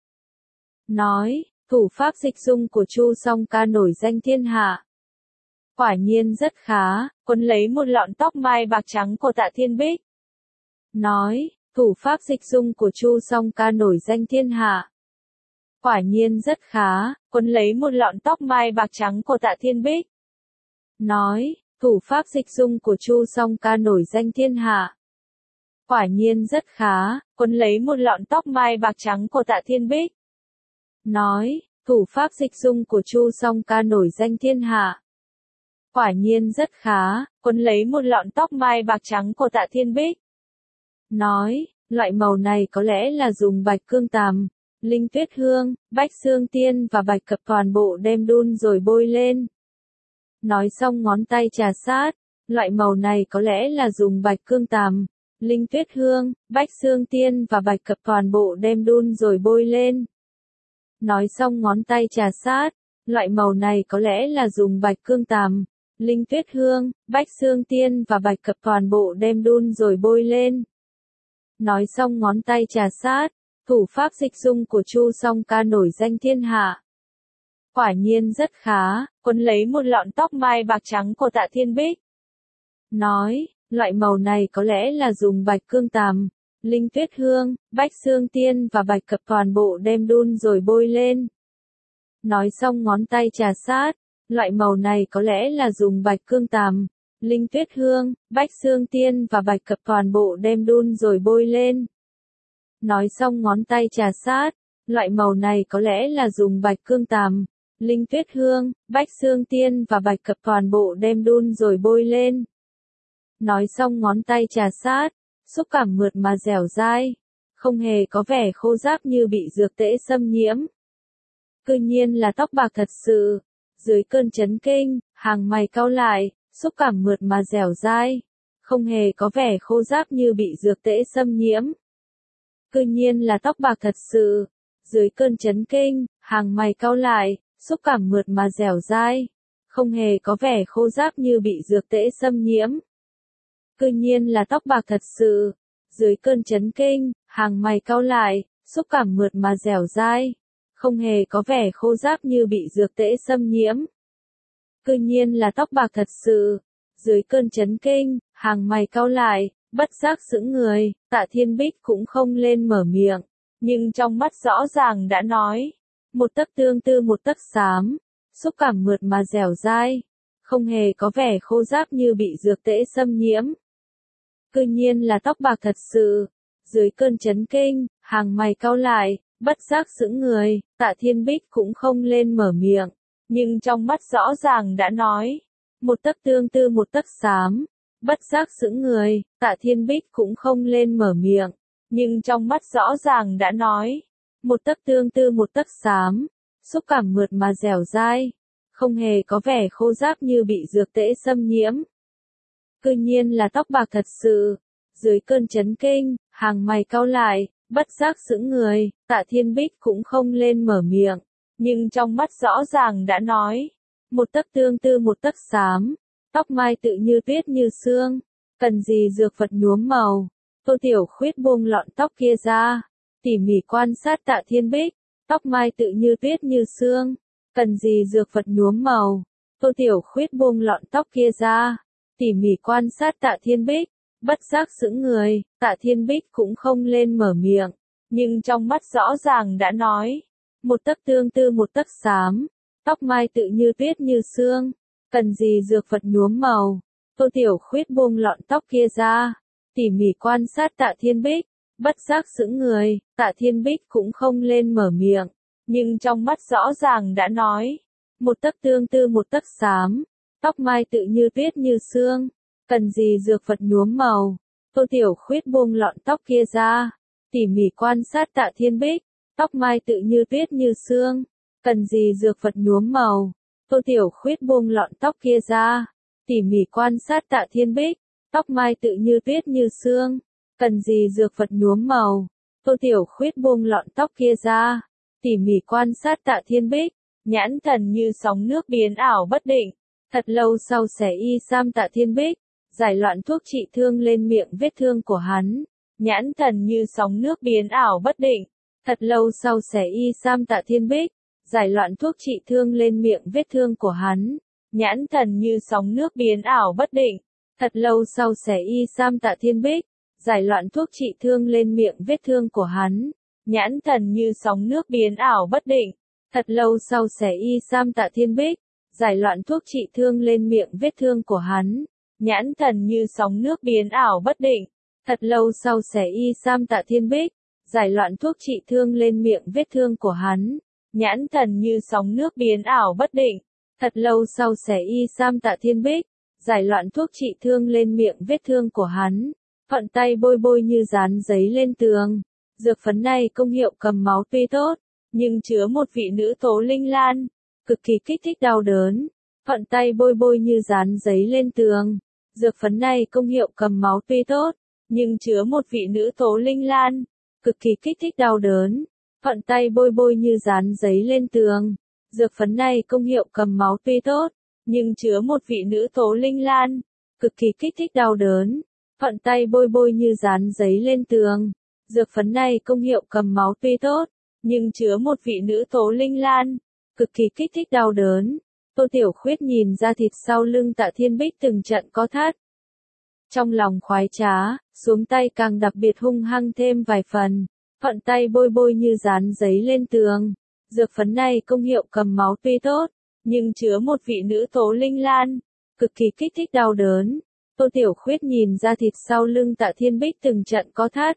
Nói, thủ pháp dịch dung của Chu Song Ca nổi danh thiên hạ. Quả nhiên rất khá, quấn lấy một lọn tóc mai bạc trắng của Tạ Thiên Bích. Nói, thủ pháp dịch dung của Chu Song Ca nổi danh thiên hạ. Quả nhiên rất khá, quấn lấy một lọn tóc mai bạc trắng của Tạ Thiên Bích. Nói, thủ pháp dịch dung của Chu Song Ca nổi danh thiên hạ. Quả nhiên rất khá, quấn lấy một lọn tóc mai bạc trắng của Tạ Thiên Bích. Nói, thủ pháp dịch dung của Chu Song Ca nổi danh thiên hạ. Quả nhiên rất khá, quấn lấy một lọn tóc mai bạc trắng của Tạ Thiên Bích. Nói, loại màu này có lẽ là dùng bạch cương tằm, linh tuyết hương, bách xương tiên và bạch cập toàn bộ đem đun rồi bôi lên. Nói xong ngón tay trà sát, loại màu này có lẽ là dùng bạch cương tằm, linh tuyết hương, bách xương tiên và bạch cập toàn bộ đem đun rồi bôi lên. Nói xong ngón tay trà sát, loại màu này có lẽ là dùng bạch cương tằm, linh tuyết hương, bách xương tiên và bạch cập toàn bộ đem đun rồi bôi lên. Nói xong ngón tay trà sát, thủ pháp dịch dung của Chu Song Ca nổi danh thiên hạ. Quả nhiên rất khá, quấn lấy một lọn tóc mai bạc trắng của Tạ Thiên Bích. Nói, loại màu này có lẽ là dùng bạch cương tằm, linh tuyết hương, bách xương tiên và bạch cập toàn bộ đem đun rồi bôi lên. Nói xong ngón tay trà sát, loại màu này có lẽ là dùng bạch cương tằm, linh tuyết hương, bách xương tiên và bạch cập toàn bộ đem đun rồi bôi lên. Nói xong ngón tay trà sát, loại màu này có lẽ là dùng bạch cương tằm, linh tuyết hương, bách xương tiên và bạch cập toàn bộ đem đun rồi bôi lên. Nói xong ngón tay trà sát, xúc cảm mượt mà dẻo dai, không hề có vẻ khô ráp như bị dược tễ xâm nhiễm. Cư nhiên là tóc bạc thật sự. Dưới cơn chấn kinh, hàng mày cau lại, xúc cảm mượt mà dẻo dai, không hề có vẻ khô ráp như bị dược tễ xâm nhiễm. Cư nhiên là tóc bạc thật sự. Dưới cơn chấn kinh, hàng mày cau lại, xúc cảm mượt mà dẻo dai, không hề có vẻ khô ráp như bị dược tễ xâm nhiễm. Cư nhiên là tóc bạc thật sự. Dưới cơn chấn kinh, hàng mày cau lại, xúc cảm mượt mà dẻo dai, không hề có vẻ khô ráp như bị dược tễ xâm nhiễm. Cư nhiên là tóc bạc thật sự. Dưới cơn chấn kinh, hàng mày cau lại, bất giác sững người, Tạ Thiên Bích cũng không lên mở miệng, nhưng trong mắt rõ ràng đã nói, một tấc tương tư một tấc xám, xúc cảm mượt mà dẻo dai, không hề có vẻ khô ráp như bị dược tễ xâm nhiễm. Cư nhiên là tóc bạc thật sự. Dưới cơn chấn kinh, hàng mày cau lại, bất giác sững người, Tạ Thiên Bích cũng không lên mở miệng, nhưng trong mắt rõ ràng đã nói, một tấc tương tư một tấc xám. Bất giác sững người, Tạ Thiên Bích cũng không lên mở miệng, nhưng trong mắt rõ ràng đã nói, một tấc tương tư một tấc xám, xúc cảm mượt mà dẻo dai, không hề có vẻ khô ráp như bị dược tễ xâm nhiễm. Cư nhiên là tóc bạc thật sự. Dưới cơn chấn kinh, hàng mày cau lại, bất giác sững người, Tạ Thiên Bích cũng không lên mở miệng, nhưng trong mắt rõ ràng đã nói, một tấc tương tư một tấc xám, tóc mai tự như tuyết như sương, cần gì dược vật nhuốm màu. Tô Tiểu Khuyết buông lọn tóc kia ra, tỉ mỉ quan sát Tạ Thiên Bích, tóc mai tự như tuyết như sương, cần gì dược vật nhuốm màu. Tô Tiểu Khuyết buông lọn tóc kia ra, tỉ mỉ quan sát Tạ Thiên Bích, bất giác sững người, Tạ Thiên Bích cũng không lên mở miệng, nhưng trong mắt rõ ràng đã nói, một tấc tương tư một tấc xám, tóc mai tự như tuyết như sương, cần gì dược vật nhuốm màu. Tô Tiểu Khuyết buông lọn tóc kia ra, tỉ mỉ quan sát Tạ Thiên Bích, Bất giác sững người, Tạ Thiên Bích cũng không lên mở miệng, nhưng trong mắt rõ ràng đã nói. Một tấc tương tư một tấc xám, tóc mai tự như tuyết như sương, cần gì dược vật nhuốm màu. Tô Tiểu Khuyết buông lọn tóc kia ra, tỉ mỉ quan sát Tạ Thiên Bích, tóc mai tự như tuyết như sương, cần gì dược vật nhuốm màu. Tô Tiểu Khuyết buông lọn tóc kia ra, tỉ mỉ quan sát Tạ Thiên Bích, tóc mai tự như tuyết như sương, cần gì dược vật nhuốm màu. Tô Tiểu Khuyết buông lọn tóc kia ra, tỉ mỉ quan sát Tạ Thiên Bích, nhãn thần như sóng nước biến ảo bất định. Thật lâu sau xẻ y sam Tạ Thiên Bích, giải loạn thuốc trị thương lên miệng vết thương của hắn, nhãn thần như sóng nước biến ảo bất định. Thật lâu sau xẻ y sam Tạ Thiên Bích, giải loạn thuốc trị thương lên miệng vết thương của hắn, nhãn thần như sóng nước biến ảo bất định. Thật lâu sau xẻ y sam Tạ Thiên Bích, giải loạn thuốc trị thương lên miệng vết thương của hắn, nhãn thần như sóng nước biến ảo bất định. Thật lâu sau xẻ y sam Tạ Thiên Bích, giải loạn thuốc trị thương lên miệng vết thương của hắn, nhãn thần như sóng nước biến ảo bất định. Thật lâu sau xẻ y sam Tạ Thiên Bích, giải loạn thuốc trị thương lên miệng vết thương của hắn, nhãn thần như sóng nước biến ảo bất định. Thật lâu sau xẻ y sam Tạ Thiên Bích, giải loạn thuốc trị thương lên miệng vết thương của hắn, thuận tay bôi bôi như dán giấy lên tường. Dược phấn này công hiệu cầm máu tuy tốt, nhưng chứa một vị nữ tố linh lan, cực kỳ kích thích đau đớn. Thuận tay bôi bôi như dán giấy lên tường. Dược phấn này công hiệu cầm máu tuy tốt, nhưng chứa một vị nữ tố linh lan, cực kỳ kích thích đau đớn. Thuận tay bôi bôi như dán giấy lên tường. Dược phấn này công hiệu cầm máu tuy tốt, nhưng chứa một vị nữ tố linh lan, cực kỳ kích thích đau đớn. Thuận tay bôi bôi như dán giấy lên tường. Dược phấn này công hiệu cầm máu tuy tốt, nhưng chứa một vị nữ tố linh lan, cực kỳ kích thích đau đớn. Tô Tiểu Khuyết nhìn ra thịt sau lưng Tạ Thiên Bích từng trận co thắt. Trong lòng khoái trá, xuống tay càng đặc biệt hung hăng thêm vài phần, thuận tay bôi bôi như dán giấy lên tường. Dược phấn này công hiệu cầm máu tuy tốt, nhưng chứa một vị nữ tố linh lan, cực kỳ kích thích đau đớn. Tô Tiểu Khuyết nhìn ra thịt sau lưng Tạ Thiên Bích từng trận co thắt.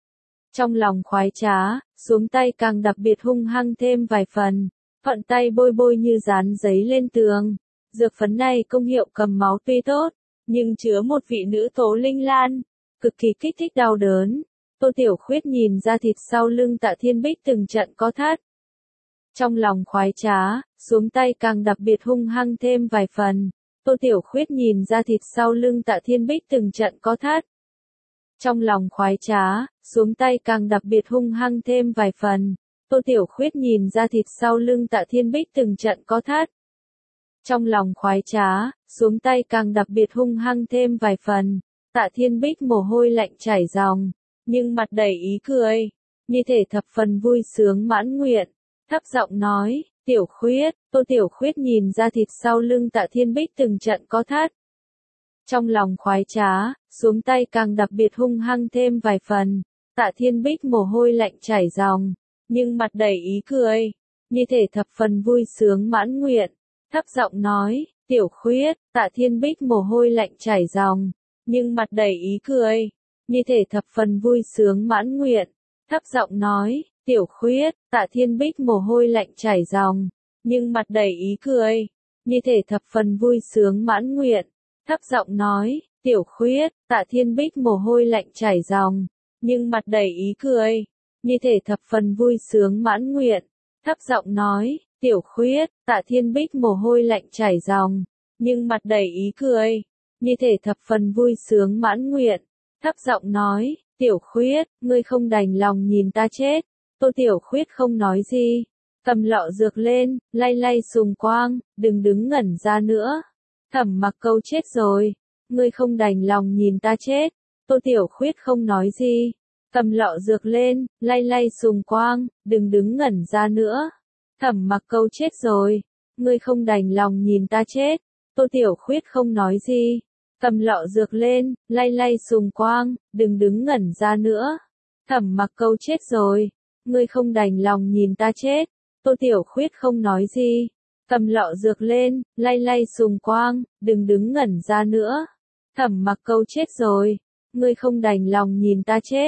Trong lòng khoái trá, xuống tay càng đặc biệt hung hăng thêm vài phần, thuận tay bôi bôi như dán giấy lên tường. Dược phấn này công hiệu cầm máu tuy tốt, nhưng chứa một vị nữ tố linh lan, cực kỳ kích thích đau đớn. Tô Tiểu Khuyết nhìn ra thịt sau lưng Tạ Thiên Bích từng trận co thắt. Trong lòng khoái trá, xuống tay càng đặc biệt hung hăng thêm vài phần. Tô Tiểu Khuyết nhìn ra thịt sau lưng Tạ Thiên Bích từng trận co thắt. Trong lòng khoái trá, xuống tay càng đặc biệt hung hăng thêm vài phần. Tô Tiểu Khuyết nhìn ra thịt sau lưng Tạ Thiên Bích từng trận co thắt. Trong lòng khoái trá, xuống tay càng đặc biệt hung hăng thêm vài phần. Tạ Thiên Bích mồ hôi lạnh chảy ròng, nhưng mặt đầy ý cười, như thể thập phần vui sướng mãn nguyện. Thấp giọng nói, Tiểu Khuyết. Tô Tiểu Khuyết nhìn ra thịt sau lưng Tạ Thiên Bích từng trận co thắt. Trong lòng khoái trá, xuống tay càng đặc biệt hung hăng thêm vài phần. Tạ Thiên Bích mồ hôi lạnh chảy ròng, nhưng mặt đầy ý cười, như thể thập phần vui sướng mãn nguyện. Thấp giọng nói, Tiểu Khuyết. Tạ Thiên Bích mồ hôi lạnh chảy ròng, nhưng mặt đầy ý cười, như thể thập phần vui sướng mãn nguyện. Thấp giọng nói, Tiểu Khuyết. Tạ Thiên Bích mồ hôi lạnh chảy ròng, nhưng mặt đầy ý cười, như thể thập phần vui sướng mãn nguyện. Thấp giọng nói, Tiểu Khuyết. Tạ Thiên Bích mồ hôi lạnh chảy ròng, nhưng mặt đầy ý cười, như thể thập phần vui sướng mãn nguyện. Thấp giọng nói, Tiểu Khuyết. Tạ Thiên Bích mồ hôi lạnh chảy ròng, nhưng mặt đầy ý cười, như thể thập phần vui sướng mãn nguyện. Thấp giọng nói, Tiểu Khuyết, ngươi không đành lòng nhìn ta chết. Tô Tiểu Khuyết không nói gì, cầm lọ dược lên, lay lay sùng quang, đừng đứng ngẩn ra nữa. Thẩm Mặc Câu chết rồi, ngươi không đành lòng nhìn ta chết. Tô Tiểu Khuyết không nói gì, cầm lọ dược lên, lay lay sùng quang, đừng đứng ngẩn ra nữa. Thẩm Mặc Câu chết rồi, ngươi không đành lòng nhìn ta chết. Tô Tiểu Khuyết không nói gì, cầm lọ dược lên, lay lay sùng quang, đừng đứng ngẩn ra nữa. Thẩm Mặc Câu chết rồi, ngươi không đành lòng nhìn ta chết. Tô Tiểu Khuyết không nói gì, cầm lọ dược lên, lay lay sùng quang, đừng đứng ngẩn ra nữa. Thẩm Mặc Câu chết rồi, ngươi không đành lòng nhìn ta chết.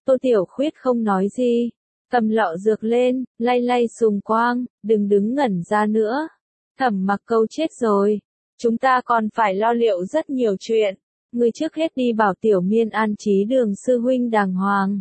Tô Tiểu Khuyết không nói gì. Cầm lọ dược lên, lay lay Sùng Quang, đừng đứng ngẩn ra nữa. Thẩm Mặc Câu chết rồi. Chúng ta còn phải lo liệu rất nhiều chuyện. Ngươi trước hết đi bảo Tiểu Miên an trí Đường sư huynh đàng hoàng.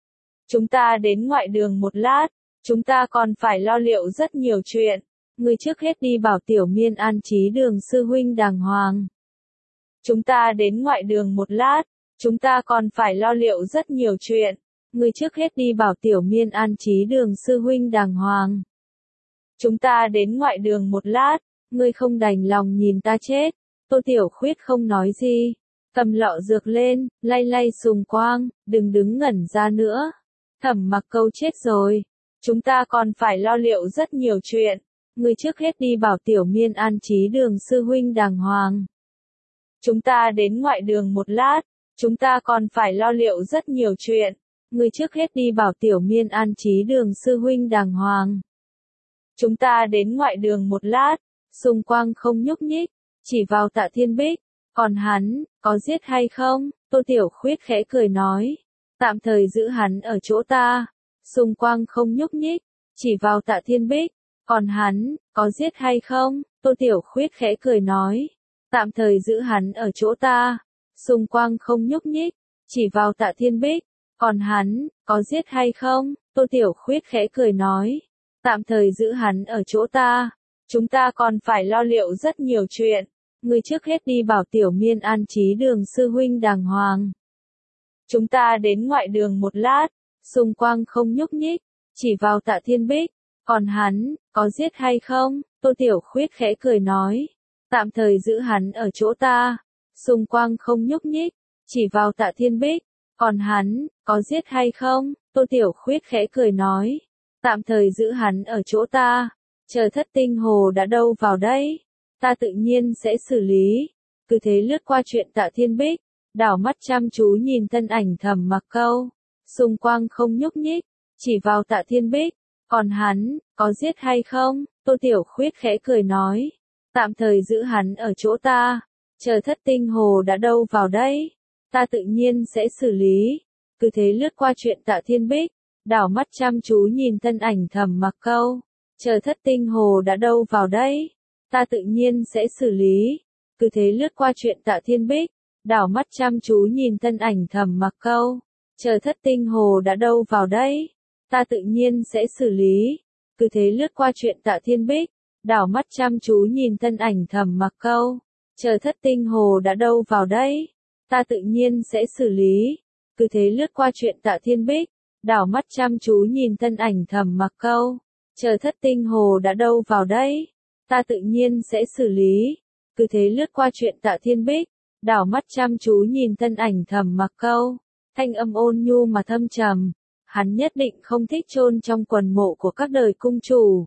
Chúng ta đến ngoại đường một lát. Chúng ta còn phải lo liệu rất nhiều chuyện. Ngươi trước hết đi bảo Tiểu Miên an trí Đường sư huynh đàng hoàng. Chúng ta đến ngoại đường một lát. Chúng ta còn phải lo liệu rất nhiều chuyện. Ngươi trước hết đi bảo Tiểu Miên an trí Đường sư huynh đàng hoàng. Chúng ta đến ngoại đường một lát. Ngươi không đành lòng nhìn ta chết. Tô Tiểu Khuyết không nói gì. Cầm lọ dược lên, lay lay Sùng Quang, đừng đứng ngẩn ra nữa. Thẩm Mặc Câu chết rồi. Chúng ta còn phải lo liệu rất nhiều chuyện. Ngươi trước hết đi bảo Tiểu Miên an trí Đường sư huynh đàng hoàng. Chúng ta đến ngoại đường một lát. Chúng ta còn phải lo liệu rất nhiều chuyện. Ngươi trước hết đi bảo Tiểu Miên an trí Đường sư huynh đàng hoàng. Chúng ta đến ngoại đường một lát. Sùng Quang không nhúc nhích, chỉ vào Tạ Thiên Bích. Còn hắn, có giết hay không? Tô Tiểu Khuyết khẽ cười nói. Tạm thời giữ hắn ở chỗ ta. Sùng Quang không nhúc nhích, chỉ vào Tạ Thiên Bích. Còn hắn, có giết hay không? Tô Tiểu Khuyết khẽ cười nói. Tạm thời giữ hắn ở chỗ ta. Sùng Quang không nhúc nhích, chỉ vào Tạ Thiên Bích. Còn hắn, có giết hay không? Tô Tiểu Khuyết khẽ cười nói. Tạm thời giữ hắn ở chỗ ta. Chúng ta còn phải lo liệu rất nhiều chuyện. Ngươi trước hết đi bảo Tiểu Miên an trí Đường sư huynh đàng hoàng. Chúng ta đến ngoại đường một lát. Sùng Quang không nhúc nhích, chỉ vào Tạ Thiên Bích. Còn hắn, có giết hay không? Tô Tiểu Khuyết khẽ cười nói. Tạm thời giữ hắn ở chỗ ta. Sùng Quang không nhúc nhích, chỉ vào Tạ Thiên Bích. Còn hắn, có giết hay không? Tô Tiểu Khuyết khẽ cười nói. Tạm thời giữ hắn ở chỗ ta. Chờ Thất Tinh Hồ đã đâu vào đây. Ta tự nhiên sẽ xử lý. Cứ thế lướt qua chuyện Tạ Thiên Bích. Đảo mắt chăm chú nhìn thân ảnh Thẩm Mặc Câu. Sùng Quang không nhúc nhích, chỉ vào Tạ Thiên Bích. Còn hắn, có giết hay không? Tô Tiểu Khuyết khẽ cười nói. Tạm thời giữ hắn ở chỗ ta. Chờ Thất Tinh Hồ đã đâu vào đây. Ta tự nhiên sẽ xử lý. Cứ thế lướt qua chuyện Tạ Thiên Bích. Đảo mắt chăm chú nhìn thân ảnh Thẩm Mặc Câu. Chờ Thất Tinh Hồ đã đâu vào đây. Ta tự nhiên sẽ xử lý. Cứ thế lướt qua chuyện Tạ Thiên Bích. Đảo mắt chăm chú nhìn thân ảnh Thẩm Mặc Câu. Chờ Thất Tinh Hồ đã đâu vào đây. Ta tự nhiên sẽ xử lý. Cứ thế lướt qua chuyện Tạ Thiên Bích. Đảo mắt chăm chú nhìn thân ảnh Thẩm Mặc Câu. Chờ Thất Tinh Hồ đã đâu vào đây. Ta tự nhiên sẽ xử lý. Cứ thế lướt qua chuyện Tạ Thiên Bích. Đảo mắt chăm chú nhìn thân ảnh Thẩm Mặc Câu. Chờ Thất Tinh Hồ đã đâu vào đây. Ta tự nhiên sẽ xử lý. Cứ thế lướt qua chuyện Tạ Thiên Bích. Đảo mắt chăm chú nhìn thân ảnh Thẩm Mặc Câu. Thanh âm ôn nhu mà thâm trầm. Hắn nhất định không thích chôn trong quần mộ của các đời cung chủ.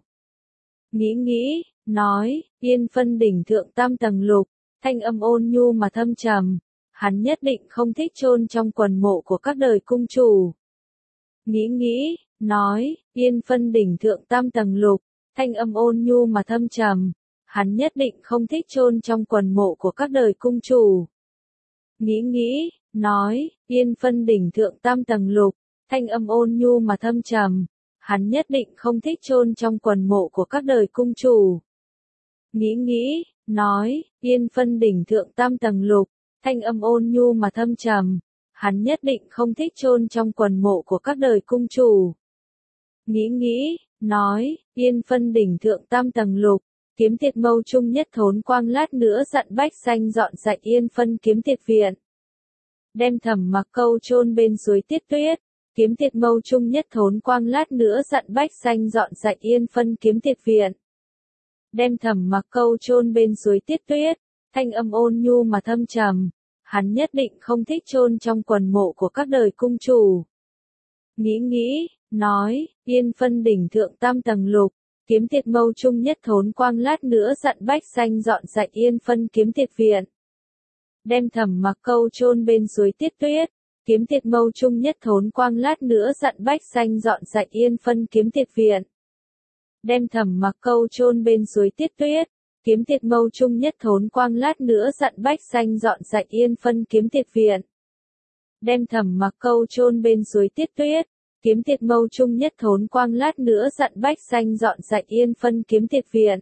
Nghĩ, nói, Yên Phân đỉnh thượng tam tầng lục. Thanh âm ôn nhu mà thâm trầm. Hắn nhất định không thích chôn trong quần mộ của các đời cung chủ. Nghĩ, nói, Yên Phân đỉnh thượng tam tầng lục. Thanh âm ôn nhu mà thâm trầm. Hắn nhất định không thích chôn trong quần mộ của các đời cung chủ. Nghĩ, nói, Yên Phân đỉnh thượng tam tầng lục. Thanh âm ôn nhu mà thâm trầm. Hắn nhất định không thích chôn trong quần mộ của các đời cung chủ. Nghĩ, nói, Yên Phân đỉnh thượng tam tầng lục. Thanh âm ôn nhu mà thâm trầm. Hắn nhất định không thích chôn trong quần mộ của các đời cung chủ. Nghĩ, nói, Yên Phân đỉnh thượng tam tầng lục. Kiếm Tiệt Mâu Trung nhất thốn quang lát nữa dặn Bách Xanh dọn sạch Yên Phân kiếm tiệt viện. Đem Thẩm Mặc Câu chôn bên suối Tiết Tuyết. Kiếm Tiệt Mâu Trung nhất thốn quang lát nữa dặn Bách Xanh dọn sạch Yên Phân kiếm tiệt viện. Đem Thẩm Mặc Câu chôn bên suối Tiết Tuyết. Thanh âm ôn nhu mà thâm trầm. Hắn nhất định không thích chôn trong quần mộ của các đời cung chủ. Nghĩ, nói, Yên Phân đỉnh thượng tam tầng lục. Kiếm Tiệt Mâu Trung nhất thốn quang lát nữa dặn Bách Xanh dọn sạch Yên Phân kiếm tiệt viện. Đem Thẩm Mặc Câu chôn bên suối Tiết Tuyết. Kiếm Tiệt Mâu Trung nhất thốn quang lát nữa dặn Bách Xanh dọn sạch Yên Phân kiếm tiệt viện. Đem Thẩm Mặc Câu chôn bên suối Tiết Tuyết. Kiếm Tiệt Mâu Trung nhất thốn quang lát nữa dặn Bách Xanh dọn sạch Yên Phân kiếm tiệt viện. đem Thẩm Mặc Câu chôn bên suối Tiết Tuyết. Kiếm Tiệt Mâu Trung nhất thốn quang lát nữa dặn Bách Xanh dọn sạch Yên Phân Kiếm Tiệt viện.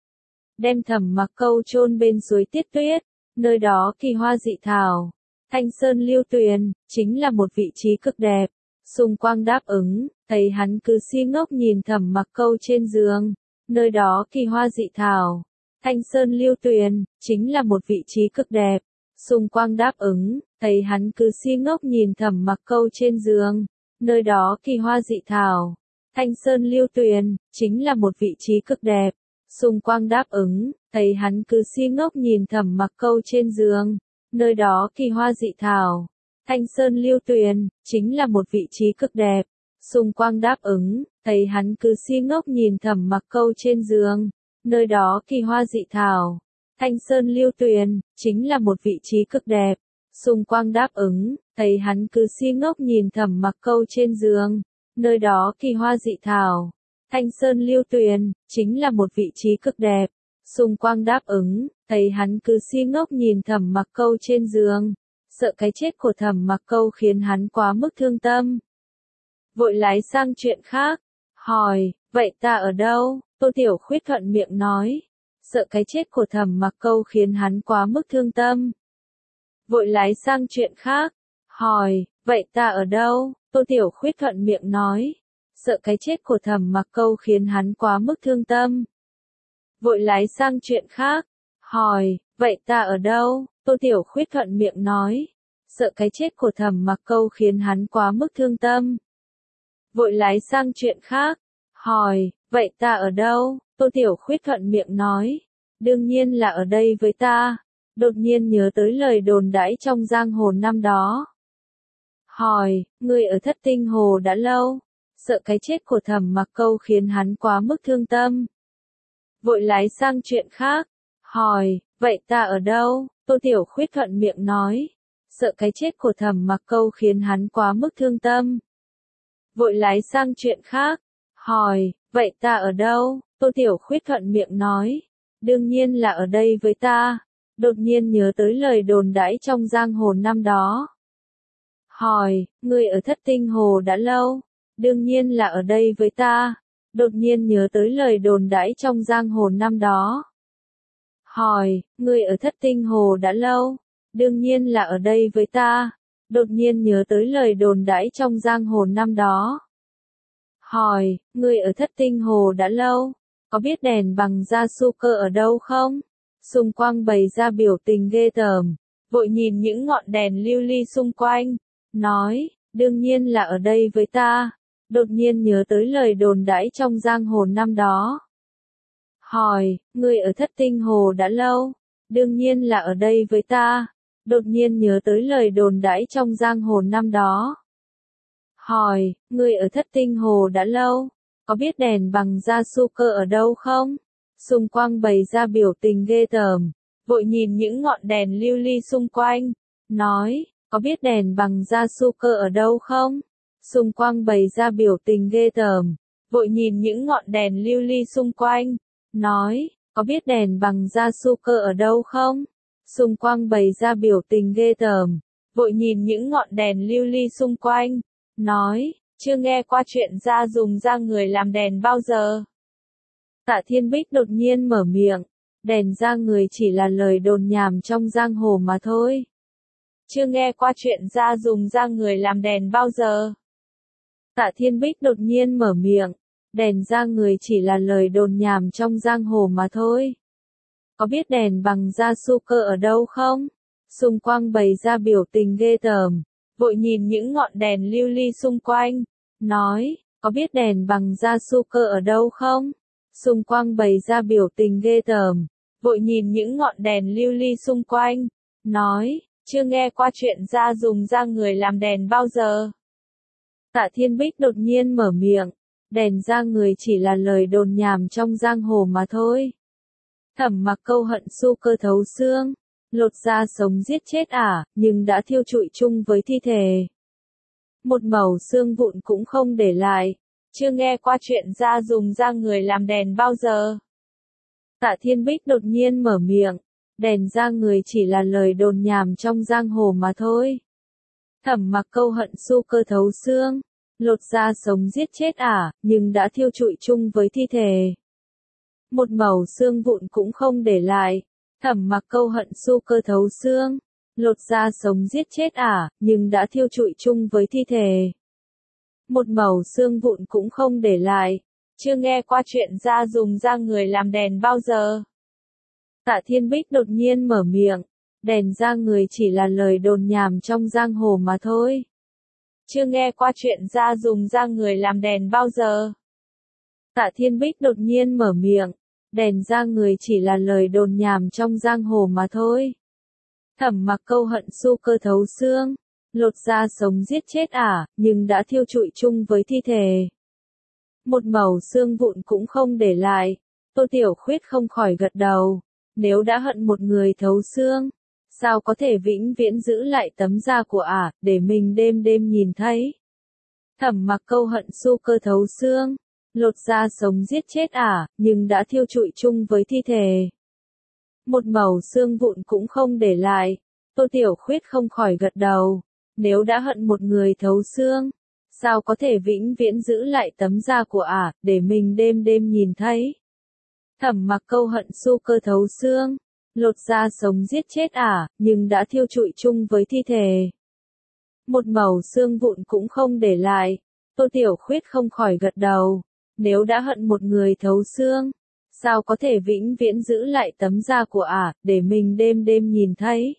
Đem Thẩm Mặc Câu chôn bên suối Tiết Tuyết, nơi đó kỳ hoa dị thảo, thanh sơn lưu tuyền, chính là một vị trí cực đẹp. Xung quang đáp ứng, thấy hắn cứ si ngốc nhìn Thẩm Mặc Câu trên giường, nơi đó kỳ hoa dị thảo, thanh sơn lưu tuyền, chính là một vị trí cực đẹp. Xung quang đáp ứng, thấy hắn cứ si ngốc nhìn Thẩm Mặc Câu trên giường, nơi đó kỳ hoa dị thảo, thanh sơn lưu tuyền, chính là một vị trí cực đẹp. Xung quang đáp ứng, thấy hắn cứ si ngốc nhìn Thẩm Mặc Câu trên giường, nơi đó kỳ hoa dị thảo, thanh sơn lưu tuyền, chính là một vị trí cực đẹp. Xung quang đáp ứng, thấy hắn cứ si ngốc nhìn Thẩm Mặc Câu trên giường, nơi đó kỳ hoa dị thảo, thanh sơn lưu tuyền, chính là một vị trí cực đẹp. Xung quang đáp ứng, thấy hắn cứ si ngốc nhìn Thẩm Mặc Câu trên giường, nơi đó kỳ hoa dị thảo, thanh sơn lưu tuyền, chính là một vị trí cực đẹp. Xung quang đáp ứng, thấy hắn cứ si ngốc nhìn Thẩm Mặc Câu trên giường, sợ cái chết của Thẩm Mặc Câu khiến hắn quá mức thương tâm. Vội lái sang chuyện khác, hỏi, vậy ta ở đâu? Tô Tiểu Khuyết thuận miệng nói, sợ cái chết của Thẩm Mặc Câu khiến hắn quá mức thương tâm. Vội lái sang chuyện khác, hỏi, vậy ta ở đâu? Tô Tiểu Khuyết thuận miệng nói, sợ cái chết của Thẩm Mặc Câu khiến hắn quá mức thương tâm. Vội lái sang chuyện khác, hỏi, vậy ta ở đâu? Tô Tiểu Khuyết thuận miệng nói, sợ cái chết của Thẩm Mặc Câu khiến hắn quá mức thương tâm. Vội lái sang chuyện khác, hỏi, vậy ta ở đâu? Tô Tiểu Khuyết thuận miệng nói, đương nhiên là ở đây với ta. Đột nhiên nhớ tới lời đồn đãi trong giang hồ năm đó. Hỏi, ngươi ở Thất Tinh Hồ đã lâu, sợ cái chết của Thẩm Mặc Câu khiến hắn quá mức thương tâm. Vội lái sang chuyện khác, hỏi, vậy ta ở đâu? Tô Tiểu Khuyết thuận miệng nói, sợ cái chết của Thẩm Mặc Câu khiến hắn quá mức thương tâm. Vội lái sang chuyện khác, hỏi, vậy ta ở đâu? Tô Tiểu Khuyết thuận miệng nói, đương nhiên là ở đây với ta. Đột nhiên nhớ tới lời đồn đãi trong giang hồ năm đó. Hỏi, ngươi ở Thất Tinh Hồ đã lâu, đương nhiên là ở đây với ta. Đột nhiên nhớ tới lời đồn đãi trong giang hồ năm đó. Hỏi, ngươi ở Thất Tinh Hồ đã lâu, đương nhiên là ở đây với ta. Đột nhiên nhớ tới lời đồn đãi trong giang hồ năm đó. Hỏi, ngươi ở Thất Tinh Hồ đã lâu, có biết đèn bằng da su cơ ở đâu không? Xung quanh bày ra biểu tình ghê tởm, vội nhìn những ngọn đèn lưu ly xung quanh, nói, đương nhiên là ở đây với ta. Đột nhiên nhớ tới lời đồn đãi trong giang hồ năm đó. Hỏi, ngươi ở Thất Tinh Hồ đã lâu, đương nhiên là ở đây với ta. Đột nhiên nhớ tới lời đồn đãi trong giang hồ năm đó. Hỏi, ngươi ở Thất Tinh Hồ đã lâu, có biết đèn bằng da su cơ ở đâu không? Xung quanh bày ra biểu tình ghê tởm, vội nhìn những ngọn đèn lưu ly xung quanh, nói, có biết đèn bằng da su cơ ở đâu không? Xung quanh bày ra biểu tình ghê tởm, vội nhìn những ngọn đèn lưu ly xung quanh, nói, có biết đèn bằng da su cơ ở đâu không? Xung quanh bày ra biểu tình ghê tởm, vội nhìn những ngọn đèn lưu ly xung quanh, nói, chưa nghe qua chuyện da dùng da người làm đèn bao giờ. Tạ Thiên Bích đột nhiên mở miệng, đèn da người chỉ là lời đồn nhảm trong giang hồ mà thôi. Chưa nghe qua chuyện da dùng da người làm đèn bao giờ. Tạ Thiên Bích đột nhiên mở miệng, đèn da người chỉ là lời đồn nhảm trong giang hồ mà thôi. Có biết đèn bằng da su cơ ở đâu không? Xung quanh bày ra biểu tình ghê tởm, vội nhìn những ngọn đèn lưu ly xung quanh, nói, có biết đèn bằng da su cơ ở đâu không? Xung quanh bày ra biểu tình ghê tởm, vội nhìn những ngọn đèn lưu ly xung quanh, nói, chưa nghe qua chuyện da dùng da người làm đèn bao giờ. Tạ Thiên Bích đột nhiên mở miệng, đèn da người chỉ là lời đồn nhảm trong giang hồ mà thôi. Thẩm Mặc Câu hận su cơ thấu xương, lột da sống giết chết nhưng đã thiêu trụi chung với thi thể. Một mẩu xương vụn cũng không để lại, chưa nghe qua chuyện da dùng da người làm đèn bao giờ. Tạ Thiên Bích đột nhiên mở miệng, đèn da người chỉ là lời đồn nhảm trong giang hồ mà thôi. Thẩm Mặc Câu hận su cơ thấu xương, lột da sống giết chết ả, nhưng đã thiêu trụi chung với thi thể. Một mẩu xương vụn cũng không để lại. Thẩm Mặc Câu hận su cơ thấu xương, lột da sống giết chết ả, nhưng đã thiêu trụi chung với thi thể. Một mẩu xương vụn cũng không để lại. Chưa nghe qua chuyện da dùng da người làm đèn bao giờ? Tạ Thiên Bích đột nhiên mở miệng. Đèn da người chỉ là lời đồn nhảm trong giang hồ mà thôi. Chưa nghe qua chuyện da dùng da người làm đèn bao giờ? Tạ Thiên Bích đột nhiên mở miệng. Đèn da người chỉ là lời đồn nhảm trong giang hồ mà thôi. Thẩm Mặc Câu hận su cơ thấu xương, lột da sống giết chết ả, nhưng đã thiêu trụi chung với thi thể. Một mẩu xương vụn cũng không để lại. Tô Tiểu Khuyết không khỏi gật đầu. Nếu đã hận một người thấu xương, sao có thể vĩnh viễn giữ lại tấm da của ả, để mình đêm đêm nhìn thấy. Thẩm Mặc Câu hận su cơ thấu xương, lột da sống giết chết ả, nhưng đã thiêu trụi chung với thi thể. Một mẩu xương vụn cũng không để lại. Tô Tiểu Khuyết không khỏi gật đầu. Nếu đã hận một người thấu xương, sao có thể vĩnh viễn giữ lại tấm da của ả, để mình đêm đêm nhìn thấy. Thẩm Mặc Câu hận su cơ thấu xương, lột da sống giết chết ả, nhưng đã thiêu trụi chung với thi thể. Một mẩu xương vụn cũng không để lại. Tô Tiểu Khuyết không khỏi gật đầu. Nếu đã hận một người thấu xương, sao có thể vĩnh viễn giữ lại tấm da của ả, để mình đêm đêm nhìn thấy.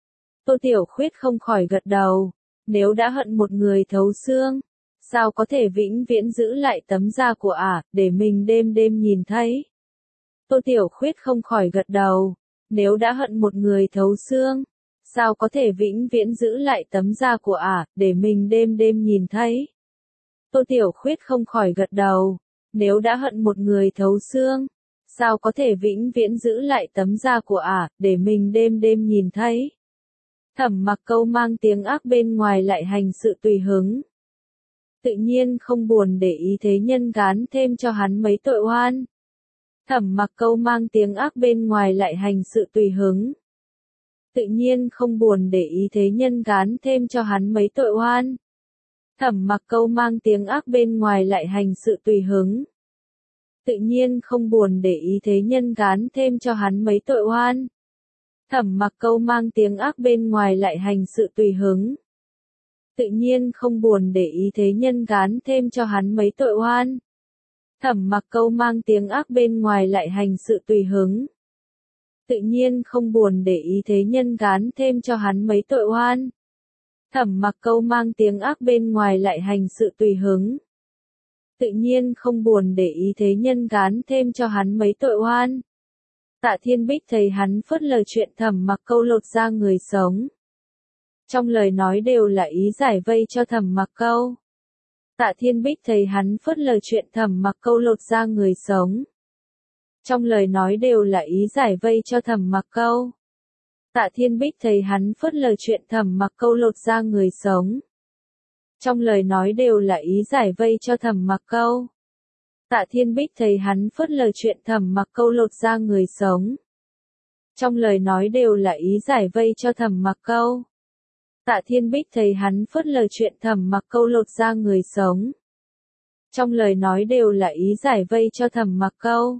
Tô Tiểu Khuyết không khỏi gật đầu. Nếu đã hận một người thấu xương, sao có thể vĩnh viễn giữ lại tấm da của ả, để mình đêm đêm nhìn thấy. Tô Tiểu Khuyết không khỏi gật đầu. Nếu đã hận một người thấu xương, sao có thể vĩnh viễn giữ lại tấm da của ả, để mình đêm đêm nhìn thấy. Tô Tiểu Khuyết không khỏi gật đầu. Nếu đã hận một người thấu xương, sao có thể vĩnh viễn giữ lại tấm da của ả, để mình đêm đêm nhìn thấy. Thẩm Mặc Câu mang tiếng ác bên ngoài lại hành sự tùy hứng. Tự nhiên không buồn để ý thế nhân gán thêm cho hắn mấy tội oan. Thẩm Mặc Câu mang tiếng ác bên ngoài lại hành sự tùy hứng. Tự nhiên không buồn để ý thế nhân gán thêm cho hắn mấy tội oan. Thẩm Mặc Câu mang tiếng ác bên ngoài lại hành sự tùy hứng. Tự nhiên không buồn để ý thế nhân gán thêm cho hắn mấy tội oan. Thẩm Mặc Câu mang tiếng ác bên ngoài lại hành sự tùy hứng. Tự nhiên không buồn để ý thế nhân gán thêm cho hắn mấy tội oan. Thẩm Mặc Câu mang tiếng ác bên ngoài lại hành sự tùy hứng. Tự nhiên không buồn để ý thế nhân gán thêm cho hắn mấy tội oan. Thẩm Mặc Câu mang tiếng ác bên ngoài lại hành sự tùy hứng. Tự nhiên không buồn để ý thế nhân gán thêm cho hắn mấy tội oan. Tạ Thiên Bích thấy hắn phớt lờ chuyện Thẩm Mặc Câu lột da người sống. Trong lời nói đều là ý giải vây cho Thẩm Mặc Câu. Tạ Thiên Bích thấy hắn phớt lờ chuyện Thẩm Mặc Câu lột da người sống. Trong lời nói đều là ý giải vây cho Thẩm Mặc Câu. Tạ Thiên Bích thấy hắn phớt lờ chuyện Thẩm Mặc Câu lột da người sống. Trong lời nói đều là ý giải vây cho Thẩm Mặc Câu. Tạ Thiên Bích thấy hắn phớt lờ chuyện Thẩm Mặc Câu lột da người sống. Trong lời nói đều là ý giải vây cho Thẩm Mặc Câu. Tạ Thiên Bích thấy hắn phớt lờ chuyện Thẩm Mặc Câu lột da người sống. Trong lời nói đều là ý giải vây cho Thẩm Mặc Câu.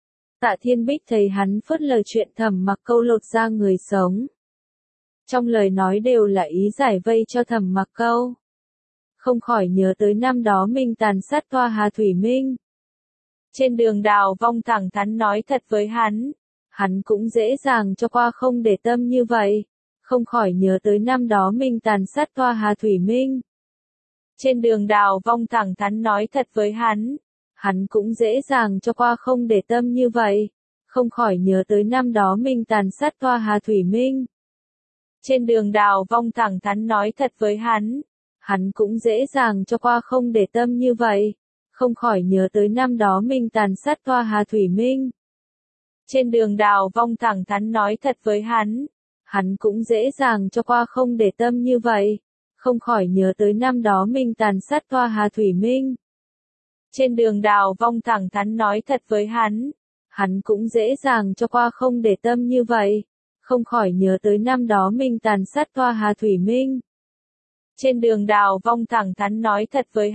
Tạ Thiên Bích thấy hắn phớt lờ chuyện Thẩm Mặc Câu lột da người sống. Trong lời nói đều là ý giải vây cho Thẩm Mặc Câu. Không khỏi nhớ tới năm đó mình tàn sát Hoa Hà Thủy Minh. Trên đường Đào Vong thẳng thắn nói thật với hắn cũng dễ dàng cho qua không để tâm như vậy. Không khỏi nhớ tới năm đó mình tàn sát Hoa Hà Thủy Minh. Trên đường Đào Vong thẳng thắn nói thật với hắn cũng dễ dàng cho qua không để tâm như vậy. Không khỏi nhớ tới năm đó mình tàn sát Hoa Hà Thủy Minh. Trên đường Đào Vong thẳng thắn nói thật với hắn cũng dễ dàng cho qua không để tâm như vậy. Không khỏi nhớ tới năm đó mình tàn sát Hoa Hà Thủy Minh. Trên đường Đào Vong thẳng thắn nói thật với hắn cũng dễ dàng cho qua không để tâm như vậy. Không khỏi nhớ tới năm đó mình tàn sát Hoa Hà Thủy Minh. Trên đường Đào Vong thẳng thắn nói thật với hắn cũng dễ dàng cho qua không để tâm như vậy. Không khỏi nhớ tới năm đó mình tàn sát Hoa Hà Thủy Minh. Trên đường Đào Vong thẳng thắn nói thật với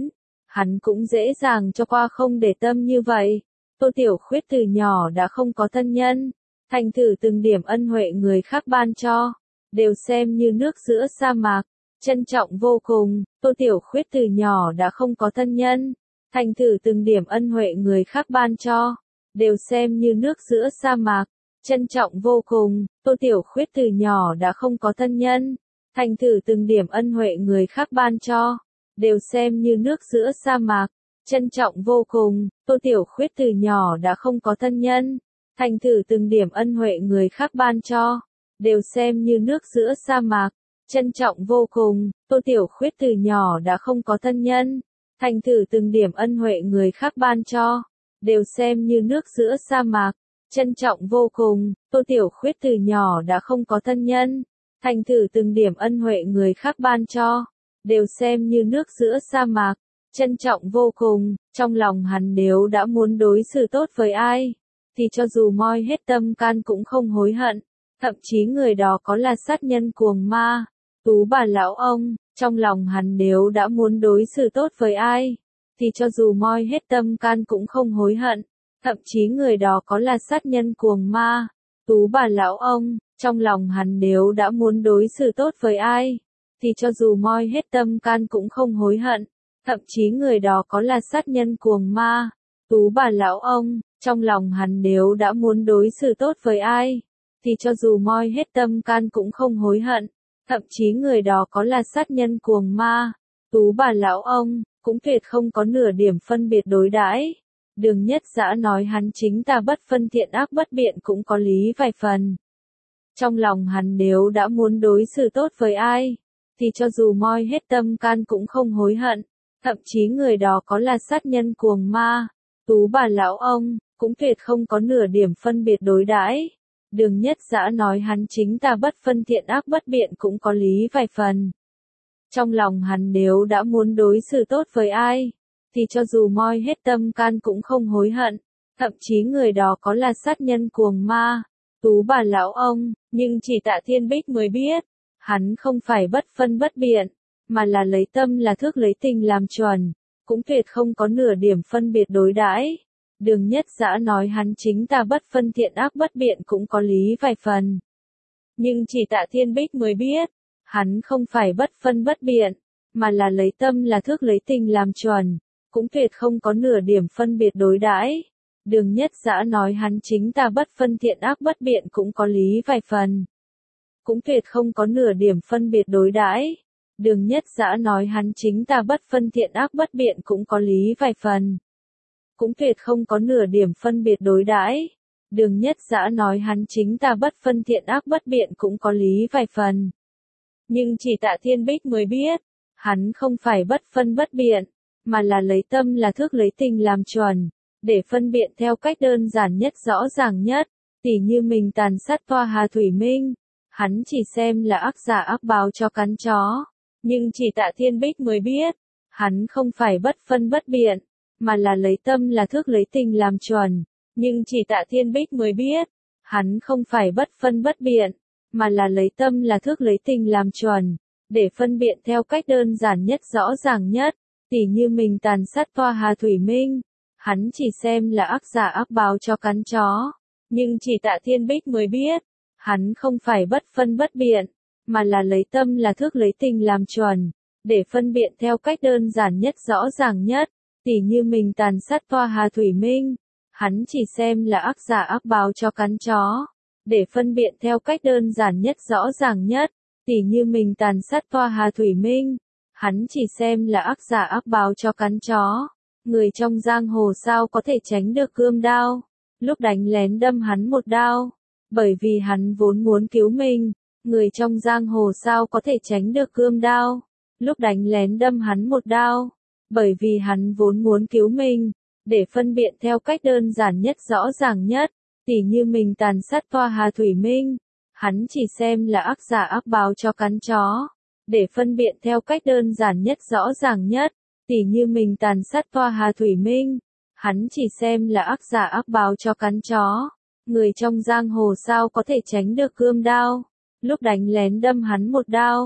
hắn cũng dễ dàng cho qua không để tâm như vậy. Tô Tiểu Khuyết từ nhỏ đã không có thân nhân, thành thử từng điểm ân huệ người khác ban cho, đều xem như nước giữa sa mạc, trân trọng vô cùng. Tô Tiểu Khuyết từ nhỏ đã không có thân nhân, thành thử từng điểm ân huệ người khác ban cho, đều xem như nước giữa sa mạc, trân trọng vô cùng. Tô Tiểu Khuyết từ nhỏ đã không có thân nhân, thành thử từng điểm ân huệ người khác ban cho, đều xem như nước giữa sa mạc, trân trọng vô cùng. Tô Tiểu Khuyết từ nhỏ đã không có thân nhân, thành thử từng điểm ân huệ người khác ban cho, đều xem như nước giữa sa mạc, trân trọng vô cùng. Tô Tiểu Khuyết từ nhỏ đã không có thân nhân, thành thử từng điểm ân huệ người khác ban cho, đều xem như nước giữa sa mạc, trân trọng vô cùng. Tô Tiểu Khuyết từ nhỏ đã không có thân nhân, thành thử từng điểm ân huệ người khác ban cho, đều xem như nước giữa sa mạc, trân trọng vô cùng. Trong lòng hắn nếu đã muốn đối xử tốt với ai, thì cho dù moi hết tâm can cũng không hối hận, thậm chí người đó có là sát nhân cuồng ma, Tú bà lão ông. Trong lòng hắn nếu đã muốn đối xử tốt với ai, thì cho dù moi hết tâm can cũng không hối hận, thậm chí người đó có là sát nhân cuồng ma, Tú bà lão ông. Trong lòng hắn nếu đã muốn đối xử tốt với ai, thì cho dù moi hết tâm can cũng không hối hận, thậm chí người đó có là sát nhân cuồng ma, Tú bà lão ông. Trong lòng hắn nếu đã muốn đối xử tốt với ai, thì cho dù moi hết tâm can cũng không hối hận, thậm chí người đó có là sát nhân cuồng ma, Tú bà lão ông, cũng tuyệt không có nửa điểm phân biệt đối đãi. Đường Nhất Dã nói hắn chính tà bất phân thiện ác bất biện cũng có lý vài phần. Trong lòng hắn nếu đã muốn đối xử tốt với ai, thì cho dù moi hết tâm can cũng không hối hận, thậm chí người đó có là sát nhân cuồng ma, Tú bà lão ông, cũng tuyệt không có nửa điểm phân biệt đối đãi. Đường Nhất Dã nói hắn chính tà bất phân thiện ác bất biện cũng có lý vài phần. Trong lòng hắn nếu đã muốn đối xử tốt với ai, thì cho dù moi hết tâm can cũng không hối hận, thậm chí người đó có là sát nhân cuồng ma, Tú bà lão ông. Nhưng chỉ Tạ Thiên Bích mới biết, hắn không phải bất phân bất biện, mà là lấy tâm là thước lấy tình làm chuẩn, cũng tuyệt không có nửa điểm phân biệt đối đãi. Đường Nhất Dã nói hắn chính tà bất phân thiện ác bất biện cũng có lý vài phần. Nhưng chỉ Tạ Thiên Bích mới biết, hắn không phải bất phân bất biện, mà là lấy tâm là thước lấy tình làm chuẩn, cũng tuyệt không có nửa điểm phân biệt đối đãi. Đường Nhất Dã nói hắn chính tà bất phân thiện ác bất biện cũng có lý vài phần. Cũng tuyệt không có nửa điểm phân biệt đối đãi. Đường Nhất Dã nói hắn chính tà bất phân thiện ác bất biện cũng có lý vài phần. Cũng tuyệt không có nửa điểm phân biệt đối đãi. Đường Nhất Dã nói hắn chính tà bất phân thiện ác bất biện cũng có lý vài phần. Nhưng chỉ Tạ Thiên Bích mới biết, hắn không phải bất phân bất biện, mà là lấy tâm là thước lấy tình làm chuẩn, để phân biện theo cách đơn giản nhất rõ ràng nhất, tỉ như mình tàn sát Toa Hà Thủy Minh, hắn chỉ xem là ác giả ác báo cho cắn chó. Nhưng chỉ Tạ Thiên Bích mới biết, hắn không phải bất phân bất biện, mà là lấy tâm là thước lấy tình làm chuẩn. Nhưng chỉ Tạ Thiên Bích mới biết, hắn không phải bất phân bất biện, mà là lấy tâm là thước lấy tình làm chuẩn, để phân biện theo cách đơn giản nhất rõ ràng nhất, tỉ như mình tàn sát Toa Hà Thủy Minh, hắn chỉ xem là ác giả ác báo cho cắn chó. Nhưng chỉ Tạ Thiên Bích mới biết, hắn không phải bất phân bất biện, mà là lấy tâm là thước lấy tình làm chuẩn, để phân biện theo cách đơn giản nhất rõ ràng nhất, tỉ như mình tàn sát Toa Hà Thủy Minh, hắn chỉ xem là ác giả ác báo cho cắn chó, để phân biện theo cách đơn giản nhất rõ ràng nhất, tỉ như mình tàn sát Toa Hà Thủy Minh, hắn chỉ xem là ác giả ác báo cho cắn chó. Người trong giang hồ sao có thể tránh được cương đao, lúc đánh lén đâm hắn một đao, bởi vì hắn vốn muốn cứu mình. Người trong giang hồ sao có thể tránh được cương đao, lúc đánh lén đâm hắn một đao, bởi vì hắn vốn muốn cứu mình. Để phân biện theo cách đơn giản nhất rõ ràng nhất, tỉ như mình tàn sát Toa Hà Thủy Minh, hắn chỉ xem là ác giả ác báo cho cắn chó. Để phân biện theo cách đơn giản nhất rõ ràng nhất, tỉ như mình tàn sát Toa Hà Thủy Minh, hắn chỉ xem là ác giả ác báo cho cắn chó. Người trong giang hồ sao có thể tránh được cương đao, lúc đánh lén đâm hắn một đao,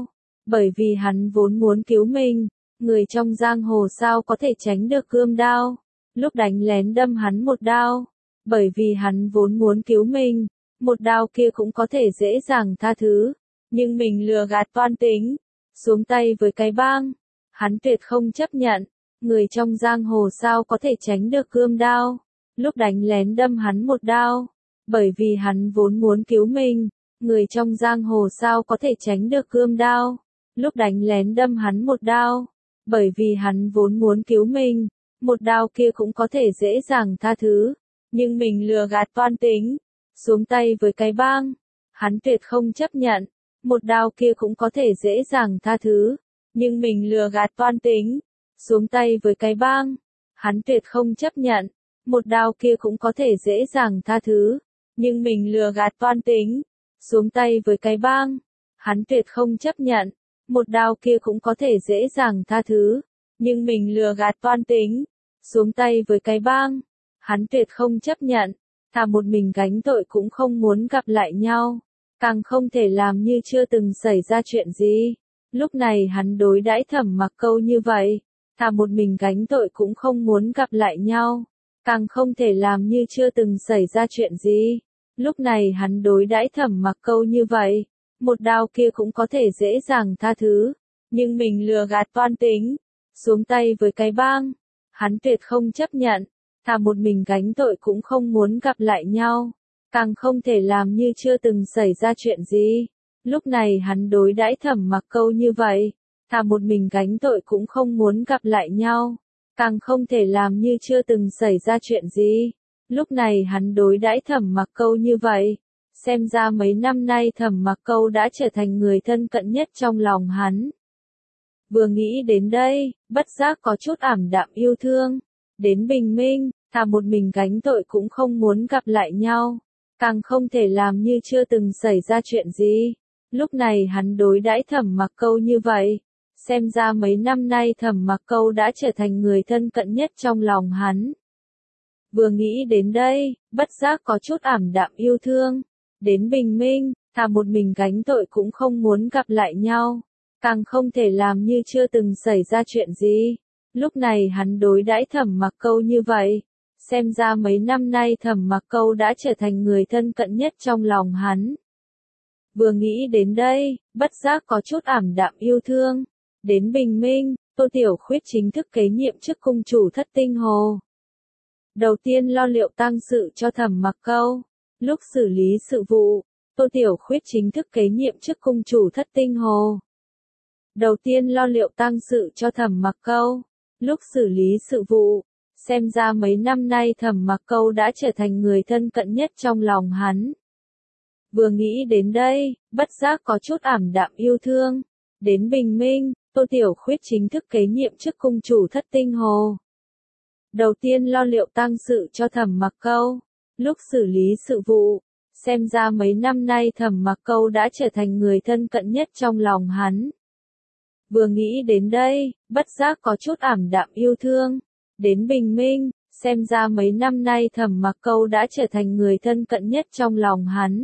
bởi vì hắn vốn muốn cứu mình, người trong giang hồ sao có thể tránh được gươm đao, lúc đánh lén đâm hắn một đao, bởi vì hắn vốn muốn cứu mình, một đao kia cũng có thể dễ dàng tha thứ, nhưng mình lừa gạt toan tính, xuống tay với cái bang, hắn tuyệt không chấp nhận, người trong giang hồ sao có thể tránh được gươm đao, lúc đánh lén đâm hắn một đao, bởi vì hắn vốn muốn cứu mình, người trong giang hồ sao có thể tránh được gươm đao, lúc đánh lén đâm hắn một đao, bởi vì hắn vốn muốn cứu mình, một đao kia cũng có thể dễ dàng tha thứ, nhưng mình lừa gạt toan tính, xuống tay với cái bang, hắn tuyệt không chấp nhận, một đao kia cũng có thể dễ dàng tha thứ, nhưng mình lừa gạt toan tính, xuống tay với cái bang, hắn tuyệt không chấp nhận, một đao kia cũng có thể dễ dàng tha thứ, nhưng mình lừa gạt toan tính, xuống tay với cái bang, hắn tuyệt không chấp nhận, một đao kia cũng có thể dễ dàng tha thứ, nhưng mình lừa gạt toan tính, xuống tay với cái bang, hắn tuyệt không chấp nhận, thà một mình gánh tội cũng không muốn gặp lại nhau, càng không thể làm như chưa từng xảy ra chuyện gì. Lúc này hắn đối đãi Thẩm Mặc Câu như vậy, thà một mình gánh tội cũng không muốn gặp lại nhau, càng không thể làm như chưa từng xảy ra chuyện gì. Lúc này hắn đối đãi Thẩm Mặc Câu như vậy, một đao kia cũng có thể dễ dàng tha thứ, nhưng mình lừa gạt toan tính, xuống tay với cái bang, hắn tuyệt không chấp nhận, thà một mình gánh tội cũng không muốn gặp lại nhau, càng không thể làm như chưa từng xảy ra chuyện gì. Lúc này hắn đối đãi Thẩm Mặc Câu như vậy, thà một mình gánh tội cũng không muốn gặp lại nhau, càng không thể làm như chưa từng xảy ra chuyện gì. Lúc này hắn đối đãi Thẩm Mặc Câu như vậy, xem ra mấy năm nay Thẩm Mặc Câu đã trở thành người thân cận nhất trong lòng hắn. Vừa nghĩ đến đây, bất giác có chút ảm đạm yêu thương, đến bình minh, thà một mình gánh tội cũng không muốn gặp lại nhau, càng không thể làm như chưa từng xảy ra chuyện gì. Lúc này hắn đối đãi Thẩm Mặc Câu như vậy, xem ra mấy năm nay Thẩm Mặc Câu đã trở thành người thân cận nhất trong lòng hắn. Vừa nghĩ đến đây, bất giác có chút ảm đạm yêu thương, đến bình minh, thà một mình gánh tội cũng không muốn gặp lại nhau, càng không thể làm như chưa từng xảy ra chuyện gì. Lúc này hắn đối đãi Thẩm Mặc Câu như vậy, xem ra mấy năm nay Thẩm Mặc Câu đã trở thành người thân cận nhất trong lòng hắn. Vừa nghĩ đến đây, bất giác có chút ảm đạm yêu thương, đến bình minh, Tô Tiểu Khuyết chính thức kế nhiệm chức cung chủ Thất Tinh Hồ. Đầu tiên lo liệu tang sự cho Thẩm Mặc Câu, lúc xử lý sự vụ, Tô Tiểu Khuyết chính thức kế nhiệm chức cung chủ Thất Tinh Hồ. Đầu tiên lo liệu tang sự cho Thẩm Mặc Câu, lúc xử lý sự vụ, xem ra mấy năm nay Thẩm Mặc Câu đã trở thành người thân cận nhất trong lòng hắn. Vừa nghĩ đến đây, bất giác có chút ảm đạm yêu thương, đến bình minh, Tô Tiểu Khuyết chính thức kế nhiệm chức cung chủ Thất Tinh Hồ. Đầu tiên lo liệu tang sự cho Thẩm Mặc Câu, lúc xử lý sự vụ, xem ra mấy năm nay Thẩm Mặc Câu đã trở thành người thân cận nhất trong lòng hắn. Vừa nghĩ đến đây, bất giác có chút ảm đạm yêu thương, đến bình minh, xem ra mấy năm nay Thẩm Mặc Câu đã trở thành người thân cận nhất trong lòng hắn.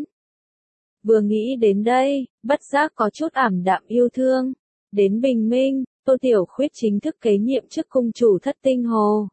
Vừa nghĩ đến đây, bất giác có chút ảm đạm yêu thương, đến bình minh, Tô Tiểu Khuyết chính thức kế nhiệm chức cung chủ Thất Tinh Hồ.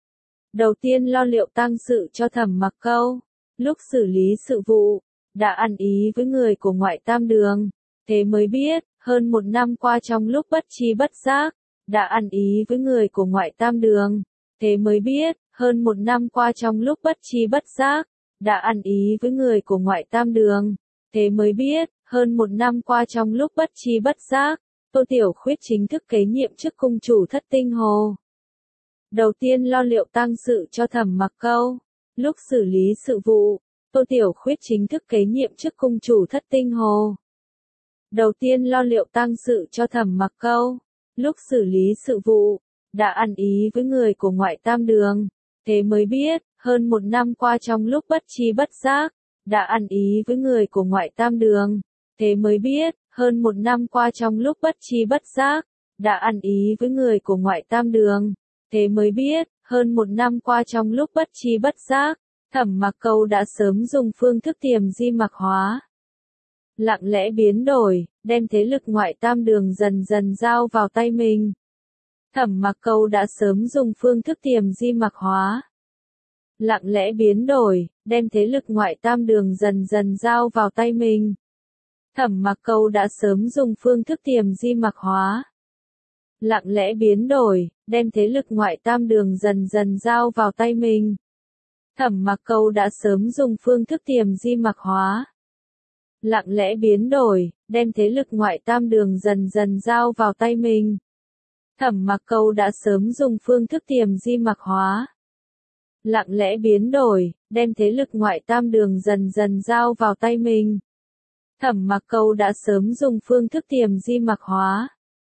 Đầu tiên lo liệu tang sự cho Thẩm Mặc Câu, lúc xử lý sự vụ, đã ăn ý với người của ngoại tam đường, thế mới biết, hơn một năm qua trong lúc bất tri bất giác, đã ăn ý với người của ngoại tam đường, thế mới biết, hơn một năm qua trong lúc bất tri bất giác, đã ăn ý với người của ngoại tam đường, thế mới biết, hơn một năm qua trong lúc bất tri bất giác, Tô Tiểu Khuyết chính thức kế nhiệm chức cung chủ Thất Tinh Hồ. Đầu tiên lo liệu tang sự cho Thẩm Mặc Câu, lúc xử lý sự vụ, Tô Tiểu Khuyết chính thức kế nhiệm chức cung chủ Thất Tinh Hồ. Đầu tiên lo liệu tang sự cho Thẩm Mặc Câu, lúc xử lý sự vụ, đã ăn ý với người của ngoại tam đường, thế mới biết, hơn một năm qua trong lúc bất tri bất giác, đã ăn ý với người của ngoại tam đường, thế mới biết, hơn một năm qua trong lúc bất tri bất giác, đã ăn ý với người của ngoại tam đường, thế mới biết, hơn một năm qua trong lúc bất tri bất giác, Thẩm Mặc Câu đã sớm dùng phương thức tiềm di mặc hóa. lặng lẽ biến đổi, đem thế lực ngoại tam đường dần dần giao vào tay mình. Thẩm Mặc Câu đã sớm dùng phương thức tiềm di mặc hóa. Lặng lẽ biến đổi, đem thế lực ngoại tam đường dần dần giao vào tay mình. Thẩm Mặc Câu đã sớm dùng phương thức tiềm di mặc hóa. Lặng lẽ biến đổi, đem thế lực ngoại tam đường dần dần giao vào tay mình. Thẩm Mặc Câu đã sớm dùng phương thức tiềm di mặc hóa. Lặng lẽ biến đổi, đem thế lực ngoại tam đường dần dần giao vào tay mình. Thẩm Mặc Câu đã sớm dùng phương thức tiềm di mặc hóa. Lặng lẽ biến đổi, đem thế lực ngoại tam đường dần dần giao vào tay mình. Thẩm Mặc Câu đã sớm dùng phương thức tiềm di mặc hóa.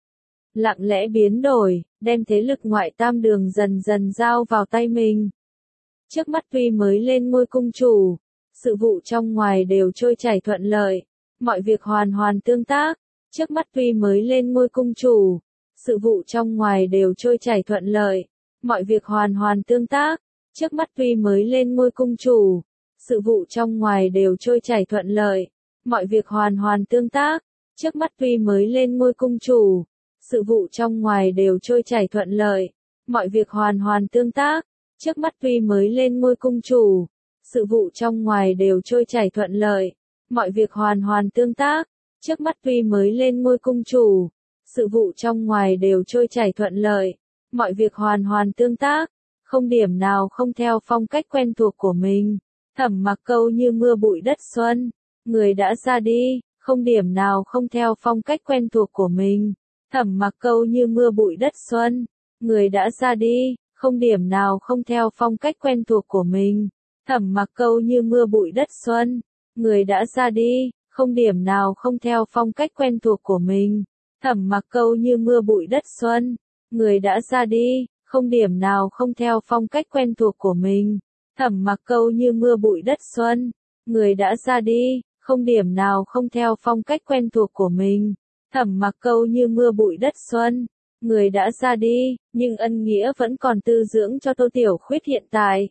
Lặng lẽ biến đổi, đem thế lực ngoại tam đường dần dần giao vào tay mình. Trước mắt tuy mới lên ngôi cung chủ, sự vụ trong ngoài đều trôi chảy thuận lợi, mọi việc hoàn hoàn tương tác. Trước mắt tuy mới lên ngôi cung chủ, sự vụ trong ngoài đều trôi chảy thuận lợi, mọi việc hoàn hoàn tương tác. Trước mắt tuy mới lên ngôi cung chủ, sự vụ trong ngoài đều trôi chảy thuận lợi, mọi việc hoàn hoàn tương tác. Trước mắt tuy mới lên ngôi cung chủ, sự vụ trong ngoài đều trôi chảy thuận lợi, mọi việc hoàn hoàn tương tác. Trước mắt tuy mới lên ngôi cung chủ, sự vụ trong ngoài đều trôi chảy thuận lợi, mọi việc hoàn hoàn tương tác. Trước mắt tuy mới lên ngôi cung chủ, sự vụ trong ngoài đều trôi chảy thuận lợi, mọi việc hoàn hoàn tương tác. Không điểm nào không theo phong cách quen thuộc của mình. Thẩm Mặc Câu như mưa bụi đất xuân, người đã ra đi, không điểm nào không theo phong cách quen thuộc của mình. Thẩm Mặc Câu như mưa bụi đất xuân, người đã ra đi, không điểm nào không theo phong cách quen thuộc của mình. Thẩm Mặc Câu như mưa bụi đất xuân, người đã ra đi, không điểm nào không theo phong cách quen thuộc của mình. Thẩm Mặc Câu như mưa bụi đất xuân, người đã ra đi, không điểm nào không theo phong cách quen thuộc của mình. Thẩm Mặc Câu như mưa bụi đất xuân, người đã ra đi, không điểm nào không theo phong cách quen thuộc của mình. Thẩm Mặc Câu như mưa bụi đất xuân, người đã ra đi, nhưng ân nghĩa vẫn còn tư dưỡng cho Tô Tiểu Khuyết hiện tại.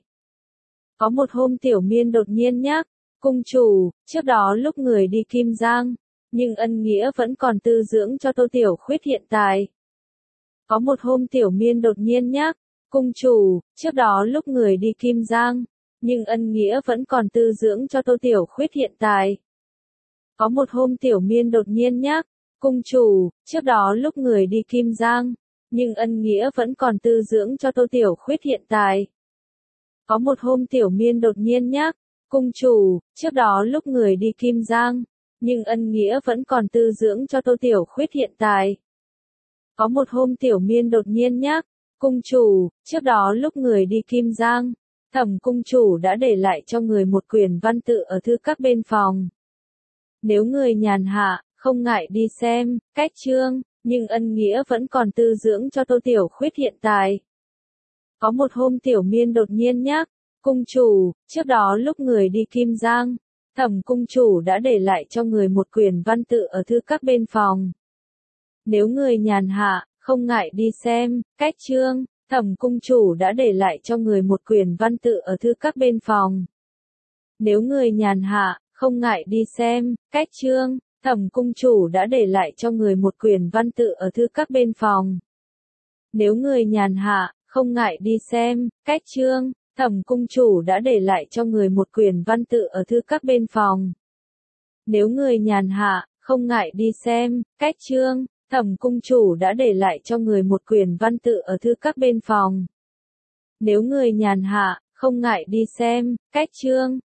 Có một hôm Tiểu Miên đột nhiên nhắc, cung chủ, trước đó lúc người đi Kim Giang, nhưng ân nghĩa vẫn còn tư dưỡng cho Tô Tiểu Khuyết hiện tại. Có một hôm Tiểu Miên đột nhiên nhắc, cung chủ, trước đó lúc người đi Kim Giang, nhưng ân nghĩa vẫn còn tư dưỡng cho Tô Tiểu Khuyết hiện tại. Có một hôm Tiểu Miên đột nhiên nhắc, cung chủ, trước đó lúc người đi Kim Giang, nhưng ân nghĩa vẫn còn tư dưỡng cho Tô Tiểu Khuyết hiện tại. Có một hôm Tiểu Miên đột nhiên nhắc, cung chủ, trước đó lúc người đi Kim Giang, nhưng ân nghĩa vẫn còn tư dưỡng cho Tô Tiểu Khuyết hiện tại. Có một hôm Tiểu Miên đột nhiên nhắc, cung chủ, trước đó lúc người đi Kim Giang, Thẩm cung chủ đã để lại cho người một quyển văn tự ở thư các bên phòng. Nếu người nhàn hạ, không ngại đi xem, cách chương, nhưng ân nghĩa vẫn còn tư dưỡng cho Tô Tiểu Khuyết hiện tại. Có một hôm Tiểu Miên đột nhiên nhắc, cung chủ, trước đó lúc người đi Kim Giang, Thẩm cung chủ đã để lại cho người một quyển văn tự ở thư các bên phòng. Nếu người nhàn hạ, không ngại đi xem, cách chương, Thẩm cung chủ đã để lại cho người một quyển văn tự ở thư các bên phòng. Nếu người nhàn hạ, không ngại đi xem, cách chương, Thẩm cung chủ đã để lại cho người một quyển văn tự ở thư các bên phòng. Nếu người nhàn hạ, không ngại đi xem, cách chương, Thẩm cung chủ đã để lại cho người một quyển văn tự ở thư các bên phòng. Nếu người nhàn hạ, không ngại đi xem, cách chương, Thẩm cung chủ đã để lại cho người một quyển văn tự ở thư các bên phòng. Nếu người nhàn hạ, không ngại đi xem, cách chương,